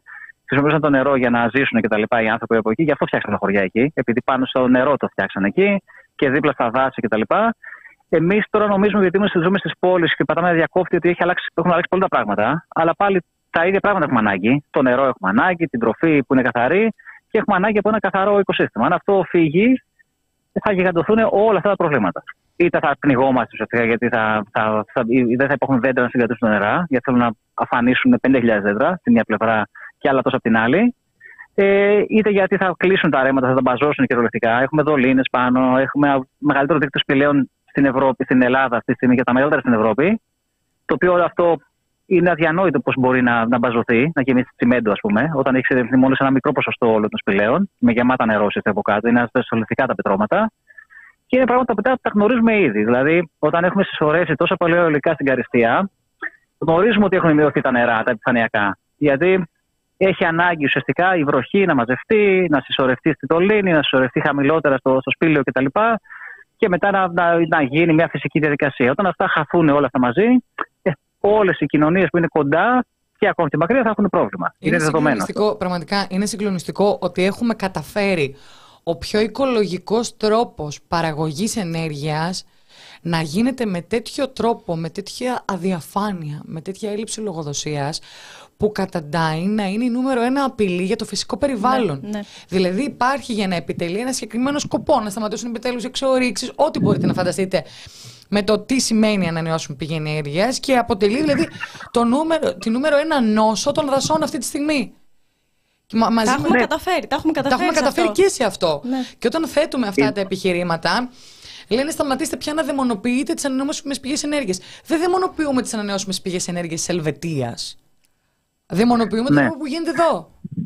χρησιμοποιούσαν το νερό για να ζήσουν και τα λοιπά οι άνθρωποι από εκεί, γι' αυτό φτιάξαν τα χωριά εκεί, επειδή πάνω στο νερό το φτιάξαν εκεί και δίπλα στα δάση κτλ. Εμείς τώρα νομίζουμε, γιατί είμαστε ζούμε στις πόλεις και πατάμε διακόπτη, ότι έχει αλλάξει, έχουν αλλάξει πολλά τα πράγματα, αλλά πάλι τα ίδια πράγματα έχουμε ανάγκη. Το νερό έχουμε ανάγκη, την τροφή που είναι καθαρή και έχουμε ανάγκη από ένα καθαρό οικοσύστημα. Αν αυτό φύγει, θα γιγαντωθούν όλα αυτά τα προβλήματα. Είτε θα πνιγόμαστε ουσιαστικά γιατί θα, θα, θα, δεν θα υπάρχουν δέντρα να συγκρατήσουν τα νερά, γιατί θέλουν να αφανίσουν πέντε χιλιάδες δέντρα στην μια πλευρά και άλλα τόσα από την άλλη. Ε, είτε γιατί θα κλείσουν τα ρέματα, θα τα μπαζώσουν κυριολεκτικά. Έχουμε δολίνες πάνω, έχουμε μεγαλύτερο δίκτυο σπηλαίων στην Ευρώπη, στην Ελλάδα αυτή τη στιγμή και τα μεγαλύτερα στην Ευρώπη. Το οποίο όλο αυτό είναι αδιανόητο πώς μπορεί να, να μπαζωθεί, να γεμίσει τσιμέντο, ας πούμε, όταν έχει εξερευνηθεί μόνο σε ένα μικρό ποσοστό όλων των σπηλαίων, με γεμάτα νερό από κάτω. Είναι ασφαλιστικά τα πετρώματα. Και είναι πράγματα που τα γνωρίζουμε ήδη. Δηλαδή, όταν έχουμε συσσωρεύσει τόσα πολλά αιωλικά στην Καριστία, γνωρίζουμε ότι έχουν μειωθεί τα νερά, τα επιφανειακά. Γιατί έχει ανάγκη ουσιαστικά η βροχή να μαζευτεί, να συσσωρευτεί στη Τολίνη, να συσσωρευτεί χαμηλότερα στο, στο σπήλαιο κτλ. Και μετά να, να, να γίνει μια φυσική διαδικασία. Όταν αυτά χαθούν όλα αυτά μαζί, ε, όλες οι κοινωνίες που είναι κοντά και ακόμη και μακριά θα έχουν πρόβλημα. Είναι, είναι δεδομένο. Πραγματικά είναι συγκλονιστικό ότι έχουμε καταφέρει ο πιο οικολογικός τρόπος παραγωγής ενέργειας να γίνεται με τέτοιο τρόπο, με τέτοια αδιαφάνεια, με τέτοια έλλειψη λογοδοσίας, που καταντάει να είναι η νούμερο ένα απειλή για το φυσικό περιβάλλον. Ναι, ναι. Δηλαδή υπάρχει για να επιτελεί ένα συγκεκριμένο σκοπό, να σταματήσουν επιτέλους εξορίξεις, ό,τι μπορείτε να φανταστείτε με το τι σημαίνει ανανεώσιμη πηγή ενέργειας, και αποτελεί δηλαδή το νούμερο, τη νούμερο ένα νόσο των δασών αυτή τη στιγμή. Μα, μαζί τα, έχουμε με... καταφέρει, τα έχουμε καταφέρει, τα έχουμε καταφέρει αυτό. Και σε αυτό. Ναι. Και όταν θέτουμε αυτά τα επιχειρήματα, λένε σταματήστε πια να δαιμονοποιείτε τις ανανεώσιμες πηγές ενέργειας. Δεν δαιμονοποιούμε τις ανανεώσιμες πηγές ενέργειας της Ελβετίας. Δαιμονοποιούμε ναι. το τρόπο που γίνεται εδώ.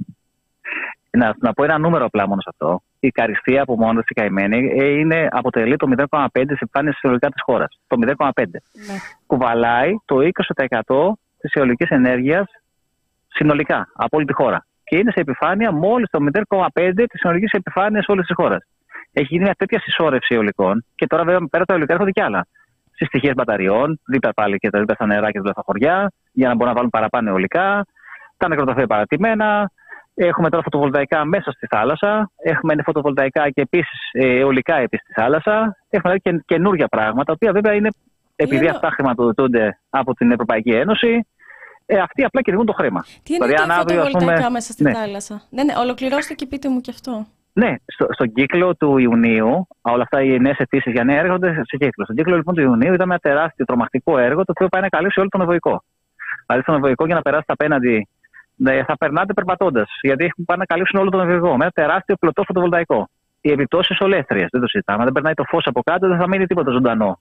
Να, να πω ένα νούμερο απλά μόνο σε αυτό. Η Καριστία από μόνο της, η καημένη, είναι, αποτελεί το μηδέν κόμμα πέντε της επιφάνειας συνολικά της χώρας. Το μηδέν κόμμα πέντε. Ναι. Κουβαλάει το είκοσι τοις εκατό της αιωλικής ενέργειας συνολικά από όλη τη χώρα. Και είναι σε επιφάνεια μόλις το μηδέν κόμμα πέντε της συνολικής επιφάνειας όλης της χώρας. Έχει γίνει μια τέτοια συσσόρευση αιωλικών, και τώρα βέβαια πέρα από τα αιωλικά έρχονται κι άλλα. Συστοιχίες μπαταριών, δίπλα πάλι και τα δίπλα στα νερά και δίπλα στα χωριά, για να μπορούν να βάλουν παραπάνω αιωλικά. Τα νεκροταφεία παρατημένα. Έχουμε τώρα φωτοβολταϊκά μέσα στη θάλασσα. Έχουμε φωτοβολταϊκά και επίσης αιωλικά επίσης στη θάλασσα. Έχουμε και καινούργια πράγματα, τα οποία βέβαια είναι, επειδή είναι... αυτά χρηματοδοτούνται από την Ευρωπαϊκή Ένωση, ε, αυτοί απλά κυνηγούν το χρήμα. Τι είναι δηλαδή, φωτοβολταϊκά πούμε... μέσα στη ναι. θάλασσα? Ναι, ναι, ολοκληρώστε και πείτε μου κι αυτό. Ναι, στο, στον κύκλο του Ιουνίου, όλα αυτά οι νέες αιτήσεις για νέα έργα έρχονται σε κύκλο. Στον κύκλο λοιπόν του Ιουνίου ήταν ένα τεράστιο τρομακτικό έργο, το οποίο πάει να καλύψει όλο τον Ευωικό. Δηλαδή, στον Ευωικό για να περάσετε απέναντι, θα περνάτε περπατώντας, γιατί έχουν πάει να καλύψουν όλο τον Ευωικό. Με ένα τεράστιο πλωτό φωτοβολταϊκό. Οι επιπτώσεις ολέθριες, δεν το συζητάμε. Αν δεν περνάει το φως από κάτω, δεν θα μείνει τίποτα ζωντανό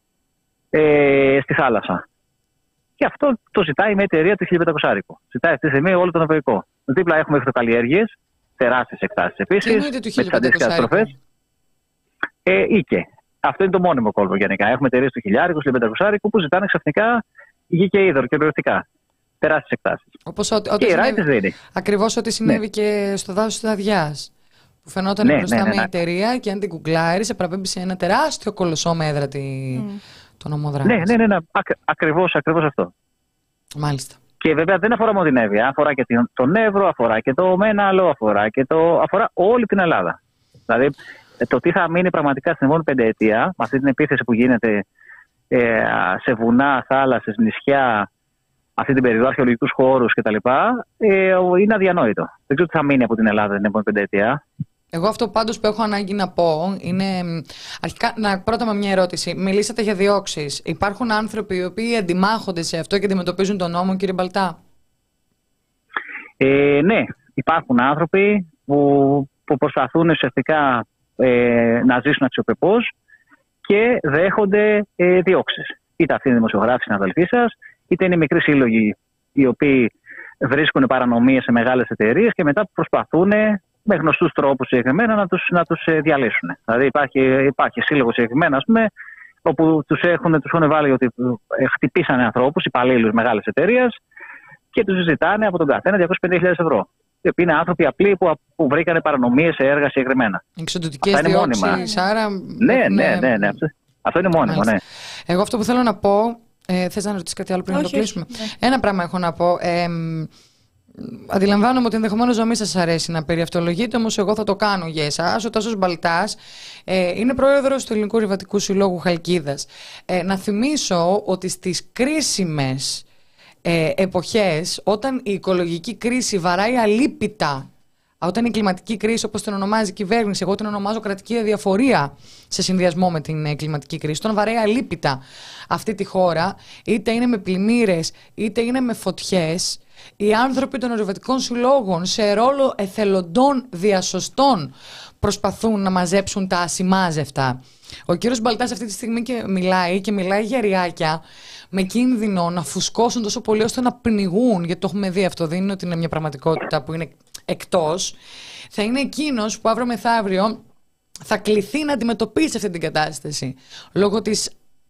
ε, στη θάλασσα. Και αυτό το ζητάει μια εταιρεία του χίλια πεντακόσια άρικο. Ζητάει αυτή τη στιγμή όλο τον Ευωικό. Δίπλα έχουμε εχθροκαλλιέργειες. Τεράστιες εκτάσεις επίσης, με τις αντίστοιχες αστροφές. Ε, οίκε. Αυτό είναι το μόνιμο κόλπο γενικά. Έχουμε εταιρείες του χιλιάρικου, χίλια πεντακόσια που ζητάνε ξαφνικά γη και είδωρ και περιοριστικά. Τεράστιες εκτάσεις. Όπως ό, ό, και η ΡΑΗ τις δίνει. Ακριβώς ό,τι συνέβη ναι. και στο δάσος της Αδιάς. Που φαινόταν ναι, μπροστά ναι, ναι, ναι. μια εταιρεία και αν την κουκλάρεις, επραπέμπει σε ένα τεράστιο κολοσσό με έδρα τη... mm. τον Ομοδράκη. Ναι, ναι, ναι, ναι. Ακ, ακριβώς, ακριβώς αυτό. Μάλιστα. Και βέβαια δεν αφορά μόνο την Εύβοια, αφορά και τον Εύρο, αφορά και το Μέναλο, αφορά και το. αφορά όλη την Ελλάδα. Δηλαδή το τι θα μείνει πραγματικά στην επόμενη πενταετία, με αυτή την επίθεση που γίνεται ε, σε βουνά, θάλασσες, νησιά, αυτή την περίοδο, αρχαιολογικούς χώρους κτλ., ε, είναι αδιανόητο. Δεν ξέρω τι θα μείνει από την Ελλάδα την επόμενη πενταετία. Εγώ αυτό πάντως που έχω ανάγκη να πω είναι. Αρχικά, να, πρώτα με μια ερώτηση. Μιλήσατε για διώξεις. Υπάρχουν άνθρωποι οι οποίοι αντιμάχονται σε αυτό και αντιμετωπίζουν τον νόμο, κύριε Μπαλτά? Ε, ναι, υπάρχουν άνθρωποι που, που προσπαθούν ουσιαστικά ε, να ζήσουν αξιοπρεπώς και δέχονται ε, διώξεις. Είτε αυτοί είναι δημοσιογράφοι, συναδελφοί σας, είτε είναι μικροί σύλλογοι οι οποίοι βρίσκουν παρανομίες σε μεγάλες εταιρείες και μετά προσπαθούν με γνωστούς τρόπους συγκεκριμένα να τους, να τους διαλύσουν. Δηλαδή υπάρχει, υπάρχει σύλλογος συγκεκριμένα, ας πούμε, όπου τους έχουν, τους έχουν βάλει ότι χτυπήσανε ανθρώπους, υπαλλήλους μεγάλες εταιρείες και τους ζητάνε από τον καθένα διακόσιες πενήντα χιλιάδες ευρώ. Οι οποίοι είναι άνθρωποι απλοί που, που βρήκανε παρανομίες σε έργα συγκεκριμένα. Εξοντωτικές διώξεις, άρα... Ναι, ναι, ναι, ναι. Αυτό είναι μόνιμο, ναι. Εγώ αυτό που θέλω να πω, ε, θες να ρωτήσεις κάτι άλλο πριν να το κλείσουμε? Ναι. Ένα πράγμα έχω να πω. Ε, Αντιλαμβάνομαι ότι ενδεχομένως να μην σας αρέσει να περιαυτολογείτε, όμως εγώ θα το κάνω για εσάς. Ο Τάσος Μπαλτάς ε, είναι πρόεδρος του Ελληνικού Ρηβατικού Συλλόγου Χαλκίδας. Ε, να θυμίσω ότι στις κρίσιμες ε, εποχές, όταν η οικολογική κρίση βαράει αλίπητα, όταν η κλιματική κρίση, όπως την ονομάζει η κυβέρνηση, εγώ την ονομάζω κρατική αδιαφορία σε συνδυασμό με την ε, κλιματική κρίση, όταν βαράει αλίπητα αυτή τη χώρα, είτε είναι με πλημμύρες, είτε είναι με φωτιές, οι άνθρωποι των ορειβατικών συλλόγων σε ρόλο εθελοντών διασωστών προσπαθούν να μαζέψουν τα ασημάζευτα. Ο κύριος Μπαλτάς αυτή τη στιγμή και μιλάει και μιλάει για ριάκια με κίνδυνο να φουσκώσουν τόσο πολύ ώστε να πνιγούν, γιατί το έχουμε δει αυτό, δεν είναι ότι είναι μια πραγματικότητα που είναι εκτός. Θα είναι εκείνος που αύριο μεθαύριο θα κληθεί να αντιμετωπίσει αυτή την κατάσταση λόγω της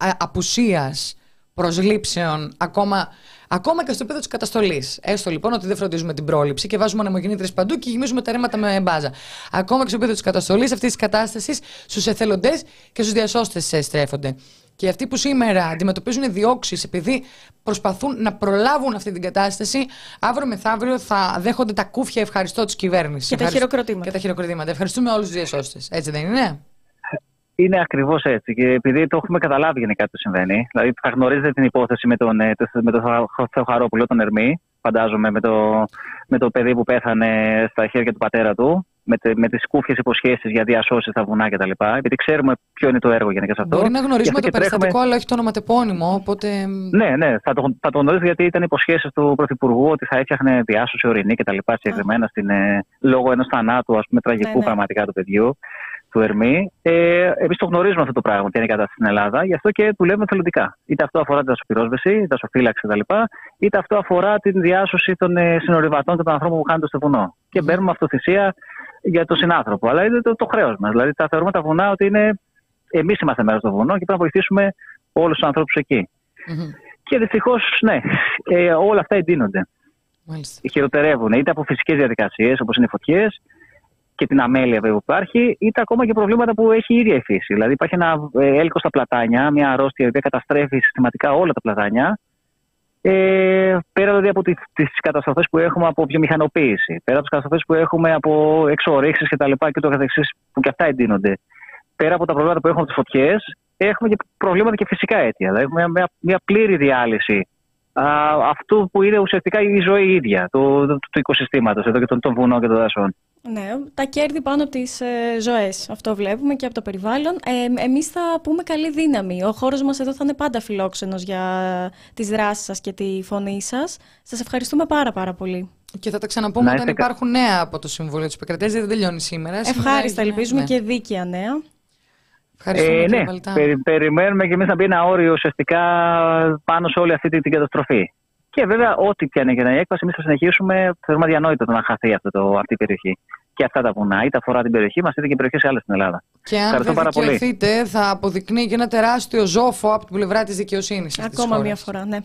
απουσίας προσλήψεων, ακόμα, ακόμα και στο επίπεδο της καταστολής. Έστω λοιπόν ότι δεν φροντίζουμε την πρόληψη και βάζουμε ανεμογεννήτριες παντού και γεμίζουμε τα ρέματα με μπάζα. Ακόμα και στο επίπεδο της καταστολής αυτής της κατάστασης, στους εθελοντές και στους διασώστες στρέφονται. Και αυτοί που σήμερα αντιμετωπίζουν διώξεις επειδή προσπαθούν να προλάβουν αυτή την κατάσταση, αύριο μεθαύριο θα δέχονται τα κούφια ευχαριστώ της κυβέρνησης. Και τα χειροκροτήματα. Και τα χειροκροτήματα. Ευχαριστούμε όλους τους διασώστες. Έτσι δεν είναι? Είναι ακριβώς έτσι. Και επειδή το έχουμε καταλάβει γενικά τι συμβαίνει, δηλαδή θα γνωρίζετε την υπόθεση με τον, με τον Θεοχαρόπουλο, τον Ερμή, φαντάζομαι, με το, με το παιδί που πέθανε στα χέρια του πατέρα του, με, με τις κούφιες υποσχέσεις για διασώσεις στα βουνά κτλ. Επειδή ξέρουμε ποιο είναι το έργο γενικά σε αυτό. Μπορεί να γνωρίζουμε το περιστατικό, τρέχουμε... αλλά όχι το ονοματεπώνυμο. Οπότε... Ναι, ναι, θα το, θα το γνωρίζετε γιατί ήταν υποσχέσεις του Πρωθυπουργού ότι θα έφτιαχνε διάσωση ορεινή κτλ. Συγκεκριμένα στην, λόγω ενός θανάτου, ας πούμε, τραγικού ναι, ναι. πραγματικά του παιδιού. Του Ερμή. Ε, Εμείς το γνωρίζουμε αυτό το πράγμα, τι είναι η κατάσταση στην Ελλάδα, γι' αυτό και δουλεύουμε θελοντικά. Είτε αυτό αφορά την δασοπυρόσβεση, την δασοφύλαξη κτλ., είτε αυτό αφορά την διάσωση των ε, συνορειβατών και των ανθρώπων που χάνονται στο βουνό. Και μπαίνουμε αυτοθυσία για τον συνάνθρωπο. Αλλά είναι το, το χρέος μας. Δηλαδή, τα θεωρούμε τα βουνά ότι είναι. Εμείς είμαστε μέρος στο βουνό και πρέπει να βοηθήσουμε όλους τους ανθρώπους εκεί. Mm-hmm. Και δυστυχώς, ναι, ε, όλα αυτά εντείνονται. Mm-hmm. Χειροτερεύουν είτε από φυσικές διαδικασίες όπως είναι οι φωτιές, και την αμέλεια που υπάρχει, είτε ακόμα και προβλήματα που έχει η ίδια η φύση. Δηλαδή, υπάρχει ένα έλκος στα πλατάνια, μια αρρώστια η οποία καταστρέφει συστηματικά όλα τα πλατάνια. Ε, πέρα δηλαδή από τις καταστροφές που έχουμε από βιομηχανοποίηση, πέρα από τις καταστροφές που έχουμε από εξορίξεις κτλ. Και, και το καθεξής, που και αυτά εντείνονται. Πέρα από τα προβλήματα που έχουμε από τις φωτιές, έχουμε και προβλήματα και φυσικά αίτια. Δηλαδή, έχουμε μια, μια πλήρη διάλυση α, αυτού που είναι ουσιαστικά η ζωή ίδια του, του, του οικοσυστήματος εδώ και των, των βουνών και των δασών. Ναι, τα κέρδη πάνω από τις ε, ζωές. Αυτό βλέπουμε και από το περιβάλλον. Ε, εμείς θα πούμε καλή δύναμη. Ο χώρος μας εδώ θα είναι πάντα φιλόξενος για τις δράσεις σας και τη φωνή σας. Σας ευχαριστούμε πάρα πάρα πολύ. Και θα τα ξαναπούμε όταν υπάρχουν νέα από το Συμβούλιο της Επικρατείας. Δεν τελειώνει σήμερα. Ευχάριστα, ελπίζουμε ναι. και δίκαια νέα. Ευχαριστούμε. Ε, ναι, περι, περιμένουμε και εμείς να μπει ένα όριο ουσιαστικά πάνω σε όλη αυτή την, την καταστροφή. Και βέβαια, ό,τι πια είναι και να η έκβαση, εμείς θα συνεχίσουμε. Θεωρούμε αδιανόητο το να χαθεί αυτό το, αυτή η περιοχή. Και αυτά τα βουνά, είτε αφορά την περιοχή μας, είτε και περιοχές άλλες στην Ελλάδα. Και αν δεν δικαιωθείτε, θα αποδεικνύει και ένα τεράστιο ζόφο από την πλευρά της δικαιοσύνης. Ακόμα μία φορά, ναι.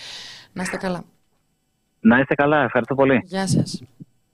Να είστε καλά. Να είστε καλά, ευχαριστώ πολύ. Γεια σας.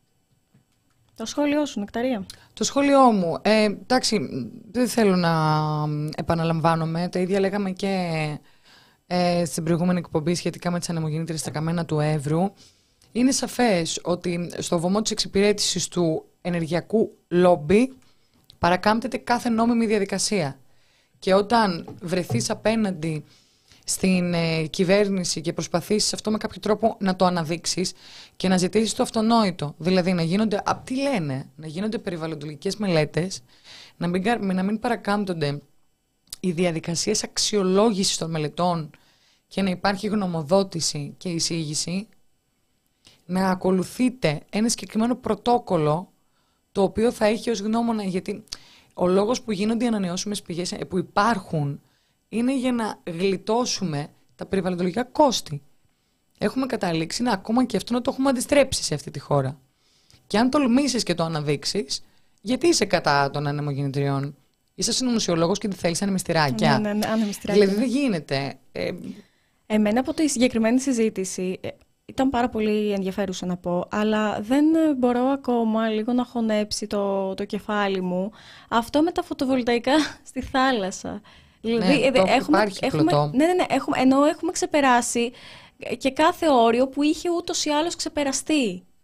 Το σχόλιο σου, Νεκταρία. Το σχόλιο μου. Ε, εντάξει, δεν θέλω να επαναλαμβάνομαι. Τα ίδια λέγαμε και ε, στην προηγούμενη εκπομπή σχετικά με τις ανεμογεννήτριες στα καμένα του Εύρου. Είναι σαφές ότι στο βωμό της εξυπηρέτησης του ενεργειακού λόμπι παρακάμπτεται κάθε νόμιμη διαδικασία. Και όταν βρεθείς απέναντι στην ε, κυβέρνηση και προσπαθήσεις αυτό με κάποιο τρόπο να το αναδείξεις και να ζητήσεις το αυτονόητο, δηλαδή να γίνονται, απ' τι λένε, να γίνονται περιβαλλοντολογικές μελέτες, να μην, να μην παρακάμπτονται οι διαδικασίες αξιολόγησης των μελετών και να υπάρχει γνωμοδότηση και εισήγηση, να ακολουθείτε ένα συγκεκριμένο πρωτόκολλο το οποίο θα έχει ως γνώμονα, γιατί ο λόγος που γίνονται οι ανανεώσιμες πηγές που υπάρχουν είναι για να γλιτώσουμε τα περιβαλλοντολογικά κόστη. Έχουμε καταλήξει να ακόμα και αυτό να το έχουμε αντιστρέψει σε αυτή τη χώρα. Και αν τολμήσεις και το αναδείξεις, γιατί είσαι κατά των ανεμογεννητριών? Είσαι συνωμοσιολόγος και τι θέλεις, ανεμιστηράκια? Ναι, ναι, ναι, ανεμιστηράκια. Δηλαδή δεν γίνεται. Ε... Εμένα από τη συγκεκριμένη συζήτηση ήταν πάρα πολύ ενδιαφέρουσα να πω, αλλά δεν μπορώ ακόμα λίγο να χωνέψει το, το κεφάλι μου αυτό με τα φωτοβολταϊκά στη θάλασσα. Δηλαδή, ναι, το έχουμε, υπάρχει έχουμε, ναι, ναι, ναι, έχουμε, ενώ έχουμε ξεπεράσει και κάθε όριο που είχε ούτως ή άλλως ξεπεραστεί.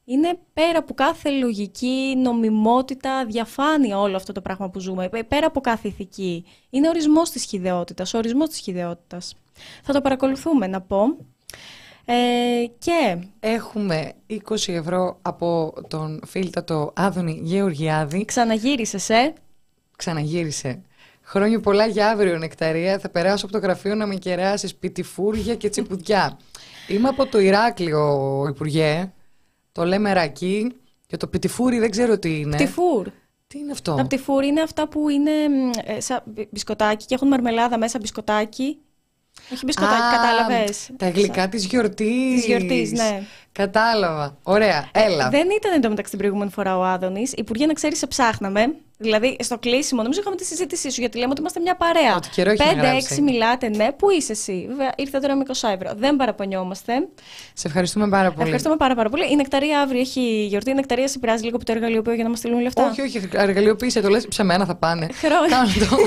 Είναι πέρα από κάθε λογική, νομιμότητα, διαφάνεια όλο αυτό το πράγμα που ζούμε. Πέρα από κάθε ηθική. Είναι ορισμός της χυδαιότητας, ο ορισμός της χυδαιότητας. Θα το παρακολουθούμε, να πω. Ε, και έχουμε είκοσι ευρώ από τον φίλτατο Άδωνη Γεωργιάδη. Ξαναγύρισες, ε! Ξαναγύρισε. Χρόνια πολλά για αύριο, Νεκταρία. Θα περάσω από το γραφείο να με κεράσεις πιτιφούρια και τσιπουδιά. Είμαι από το Ηράκλειο, Υπουργέ. Το λέμε ρακί. Και το πιτιφούρι δεν ξέρω τι είναι. Πτιφούρ. Τι είναι αυτό? Τα πτιφούρ είναι αυτά που είναι ε, σαν μπισκοτάκι και έχουν μαρμελάδα μέσα μπισκοτάκι. Όχι μπισκοτάκι, κατάλαβες. Τα γλυκά της γιορτής. Της γιορτής, ναι. Κατάλαβα. Ωραία, έλα. Ε, δεν ήταν εντωμεταξύ την προηγούμενη φορά ο Άδωνης. Υπουργέ, να ξέρεις, σε ψάχναμε. Δηλαδή, στο κλείσιμο, νομίζω είχαμε τη συζήτησή σου, γιατί λέμε ότι είμαστε μια παρέα. Ότι καιρό έχει να πέντε έξι γράψει. μιλάτε, ναι. Πού είσαι εσύ? Βέβαια, ήρθε τώρα με είκοσι ευρώ. Δεν παραπονιόμαστε. Σε ευχαριστούμε πάρα πολύ. Ευχαριστούμε πάρα, πάρα πολύ. Η Νεκταρία αύριο έχει γιορτή. Η Νεκταρία σε πειράζει λίγο από το εργαλειοποιείο για να μας στείλουν λεφτά. Όχι, όχι, εργαλειοποίησε το, λες, σε μένα θα πάνε. Χρόνια. Κάνε το.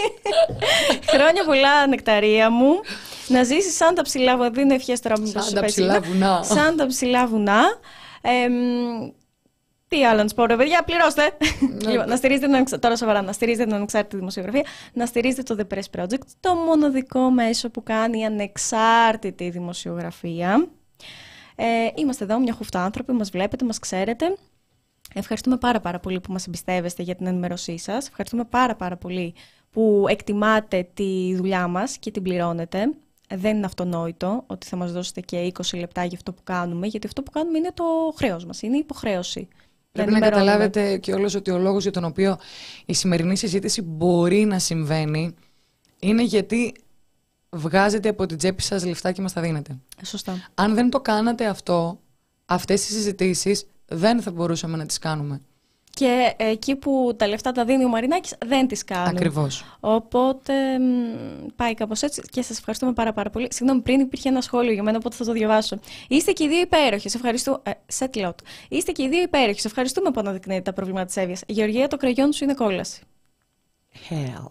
Χρόνια πολλά, Νεκταρία μου. Να ζήσεις σαν τα ψηλά βουνά. Δίνω ευχές τώρα, μήπως Σαν σου τα πέσει, ψηλά ναι. βουνά. Σαν τα ψηλά βουνά. Ε, τι άλλο να σου πω, ρε παιδιά, πληρώστε. Λοιπόν, να στηρίζετε την, ανεξα... τώρα σοβαρά, να στηρίζετε την ανεξάρτητη δημοσιογραφία, να στηρίζετε το The Press Project, το μοναδικό μέσο που κάνει ανεξάρτητη δημοσιογραφία. Ε, είμαστε εδώ, μια χούφτα άνθρωποι, μας βλέπετε, μας ξέρετε. Ευχαριστούμε πάρα πάρα πολύ που μας εμπιστεύεστε για την ενημέρωσή σας. Ευχαριστούμε πάρα πάρα πολύ που εκτιμάτε τη δουλειά μας και την πληρώνετε. Δεν είναι αυτονόητο ότι θα μας δώσετε και είκοσι λεπτά για αυτό που κάνουμε, γιατί αυτό που κάνουμε είναι το χρέος μας, είναι η υποχρέωση. Πρέπει να καταλάβετε και όλος ότι ο λόγος για τον οποίο η σημερινή συζήτηση μπορεί να συμβαίνει είναι γιατί βγάζετε από την τσέπη σας λεφτά και μας τα δίνετε. Σωστά. Αν δεν το κάνατε αυτό, αυτές τις συζητήσεις δεν θα μπορούσαμε να τις κάνουμε. Και εκεί που τα λεφτά τα δίνει ο Μαρινάκης δεν τις κάνουν. Ακριβώς. Οπότε πάει κάπως έτσι και σας ευχαριστούμε πάρα πάρα πολύ. Συγγνώμη, πριν υπήρχε ένα σχόλιο για μένα, οπότε θα το διαβάσω. Είστε και οι δύο υπέροχοι. Ευχαριστούμε. Ε, settle out. Είστε και οι δύο υπέροχοι. Ευχαριστούμε που αναδεικνύετε τα προβλήματα της Εύβοιας. Γεωργία, το κραγιόν σου είναι κόλαση. Hell.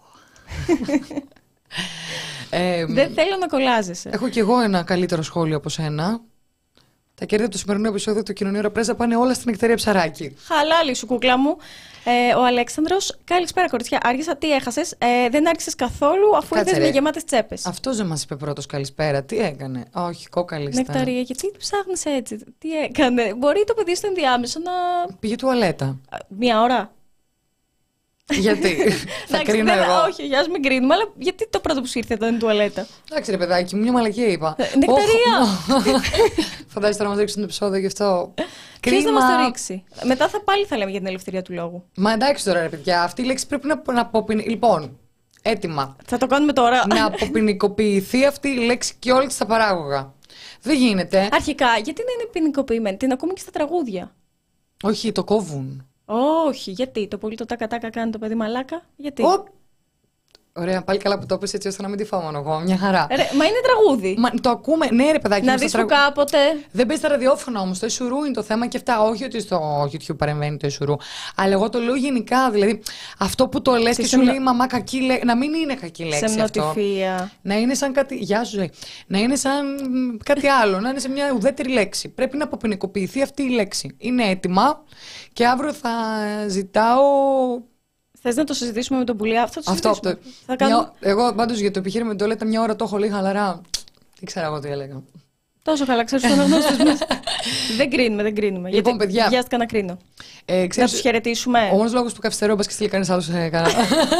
ε, δεν θέλω να κολλάζεσαι. Έχω κι εγώ ένα καλύτερο σχόλιο από σένα. Τα κέρδη από το σημερινό επεισόδιο του Κοινωνίου Ραπρέζα πάνε όλα στην Νεκταρία Ψαράκη. Χαλάλη σου, κούκλα μου. Ε, ο Αλέξανδρος, καλησπέρα κοριτσιά. Άργησα, τι έχασες? Ε, δεν άρχισες καθόλου αφού ήρθες με γεμάτες τσέπες. Αυτός δεν μας είπε πρώτος καλησπέρα. Τι έκανε? Όχι, κόκαλιστα. Νεκταρία, γιατί ψάχνεις έτσι? Τι έκανε? Μπορεί το παιδί στο ενδιάμεσο να. Πήγε τουαλέτα. Μία ώρα. Γιατί? Θα κρίνω εγώ. Όχι, για να μην κρίνουμε, αλλά γιατί το πρώτο που σου ήρθε ήταν η τουαλέτα? Εντάξει, ρε παιδάκι μου, μια μαλακία είπα. Νεκταρία! Φαντάζεσαι να μας ρίξουν το επεισόδιο γι' αυτό. Ποιος θα μας το ρίξει? Μετά θα πάλι θα λέμε για την ελευθερία του λόγου. Μα εντάξει τώρα, ρε παιδιά, αυτή η λέξη πρέπει να, να αποποινικοποιηθεί. Λοιπόν, έτοιμα. Θα το κάνουμε τώρα. Να αποποινικοποιηθεί αυτή η λέξη και όλη τα παράγωγα. Δεν γίνεται. Αρχικά, γιατί να είναι ποινικοποιημένη? Την ακούμε και στα τραγούδια. Όχι, το κόβουν. Όχι, γιατί? Το πολύ το τάκα τάκα κάνει το παιδί μαλάκα. Γιατί? Ο... Ωραία, πάλι καλά που το είπες έτσι ώστε να μην τη φάω μόνο εγώ. Μια χαρά. Ρε, μα είναι τραγούδι. Μα, το ακούμε, ναι, ρε παιδάκι. Να δεις που τραγου... κάποτε. Δεν παίζει τα ραδιόφωνα όμως. Το Ισουρού είναι το θέμα και αυτά. Όχι ότι στο YouTube παρεμβαίνει το Ισουρού. Αλλά εγώ το λέω γενικά. Δηλαδή, αυτό που το λες και σου λέει μαμά κακή λέξη. Να μην είναι κακή λέξη. Σεμνοτυφία. Αυτό. Να είναι σαν κάτι. Γεια σου, ζωή. Να είναι σαν κάτι άλλο. Να είναι σε μια ουδέτερη λέξη. Πρέπει να αποποινικοποιηθεί αυτή η λέξη. Είναι έτοιμα και αύριο θα ζητάω. Θες να το συζητήσουμε με τον Πουλιά? Αυτό το αυτό, συζητήσουμε. Αυτό. Θα κάνω... μια... Εγώ πάντως για το επιχείρημα με το λέτε μια ώρα το έχω λέει χαλαρά. Δεν ξέρω εγώ τι έλεγα. Τόσο καλά, ξέρεις τους αναγνώστες μας. Δεν κρίνουμε, δεν κρίνουμε. Λοιπόν, γιατί παιδιά. Βιάστηκα να κρίνω. Ε, ξέρεις, να τους χαιρετήσουμε. Ο μόνος λόγος που καθυστερώ μπας και στείλει κανείς άλλος έκανα.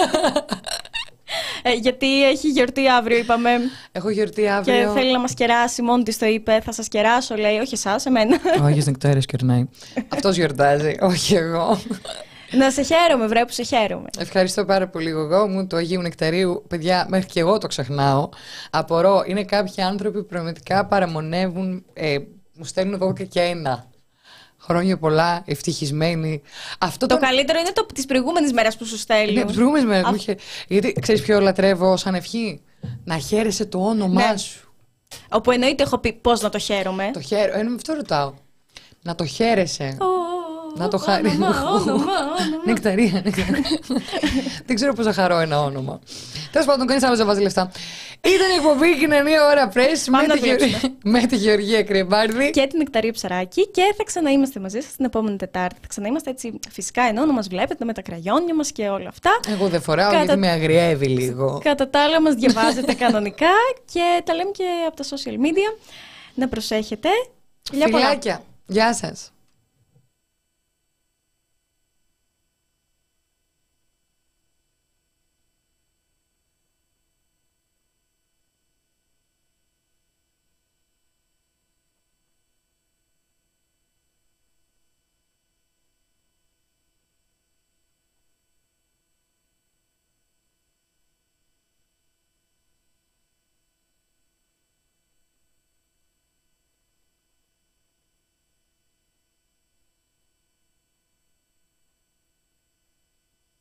ε, γιατί έχει γιορτή αύριο, είπαμε. Έχω γιορτή αύριο. Και θέλει να μας κεράσει, μόνη της το είπε. Θα σας κεράσω, λέει. Όχι εσάς, εμένα. Ο Άγιος Νεκτάριος κερνάει. Αυτός γιορτάζει, όχι εγώ. Να σε χαίρομαι, βρε που σε χαίρομαι. Ευχαριστώ πάρα πολύ εγώ μου, του Αγίου Νεκταρίου. Παιδιά, μέχρι και εγώ το ξεχνάω. Απορώ, είναι κάποιοι άνθρωποι που πραγματικά παραμονεύουν, ε, μου στέλνουν εδώ και ένα. Χρόνια πολλά, ευτυχισμένοι. Αυτό το το καλύτερο είναι το της προηγούμενης μέρας που σου στέλνουν. Ναι, τις προηγούμενες μέρες. Α... Είχε... Γιατί ξέρεις ποιο λατρεύω σαν ευχή? Να χαίρεσαι το όνομά ναι. σου. Όπου εννοείται έχω πει πώς να το χαίρομαι. Το χαίρο... Ε, με αυτό ρωτάω. Να το χαίρεσαι. Oh. Να το χαρεί. Νεκταρία, νεκταρία. Δεν ξέρω πώς θα χαρώ ένα όνομα. Τέλος πάντων, κανείς άλλος δεν βάζει λεφτά. Ήταν η εκπομπή Κοινωνία Ώρα Press με, τη Γεωργία... με τη Γεωργία Κρεμπάρδη και την Νεκταρία Ψαράκη. Και θα ξαναείμαστε μαζί σας την επόμενη Τετάρτη. Θα ξαναείμαστε έτσι, φυσικά ενώ να μας βλέπετε με τα κραγιόνια μας και όλα αυτά. Εγώ δεν φοράω Κατα... γιατί με αγριεύει λίγο. Κατά τα άλλα, μας διαβάζετε κανονικά και τα λέμε και από τα social media. Να προσέχετε. Φιλάκια. Γεια σας.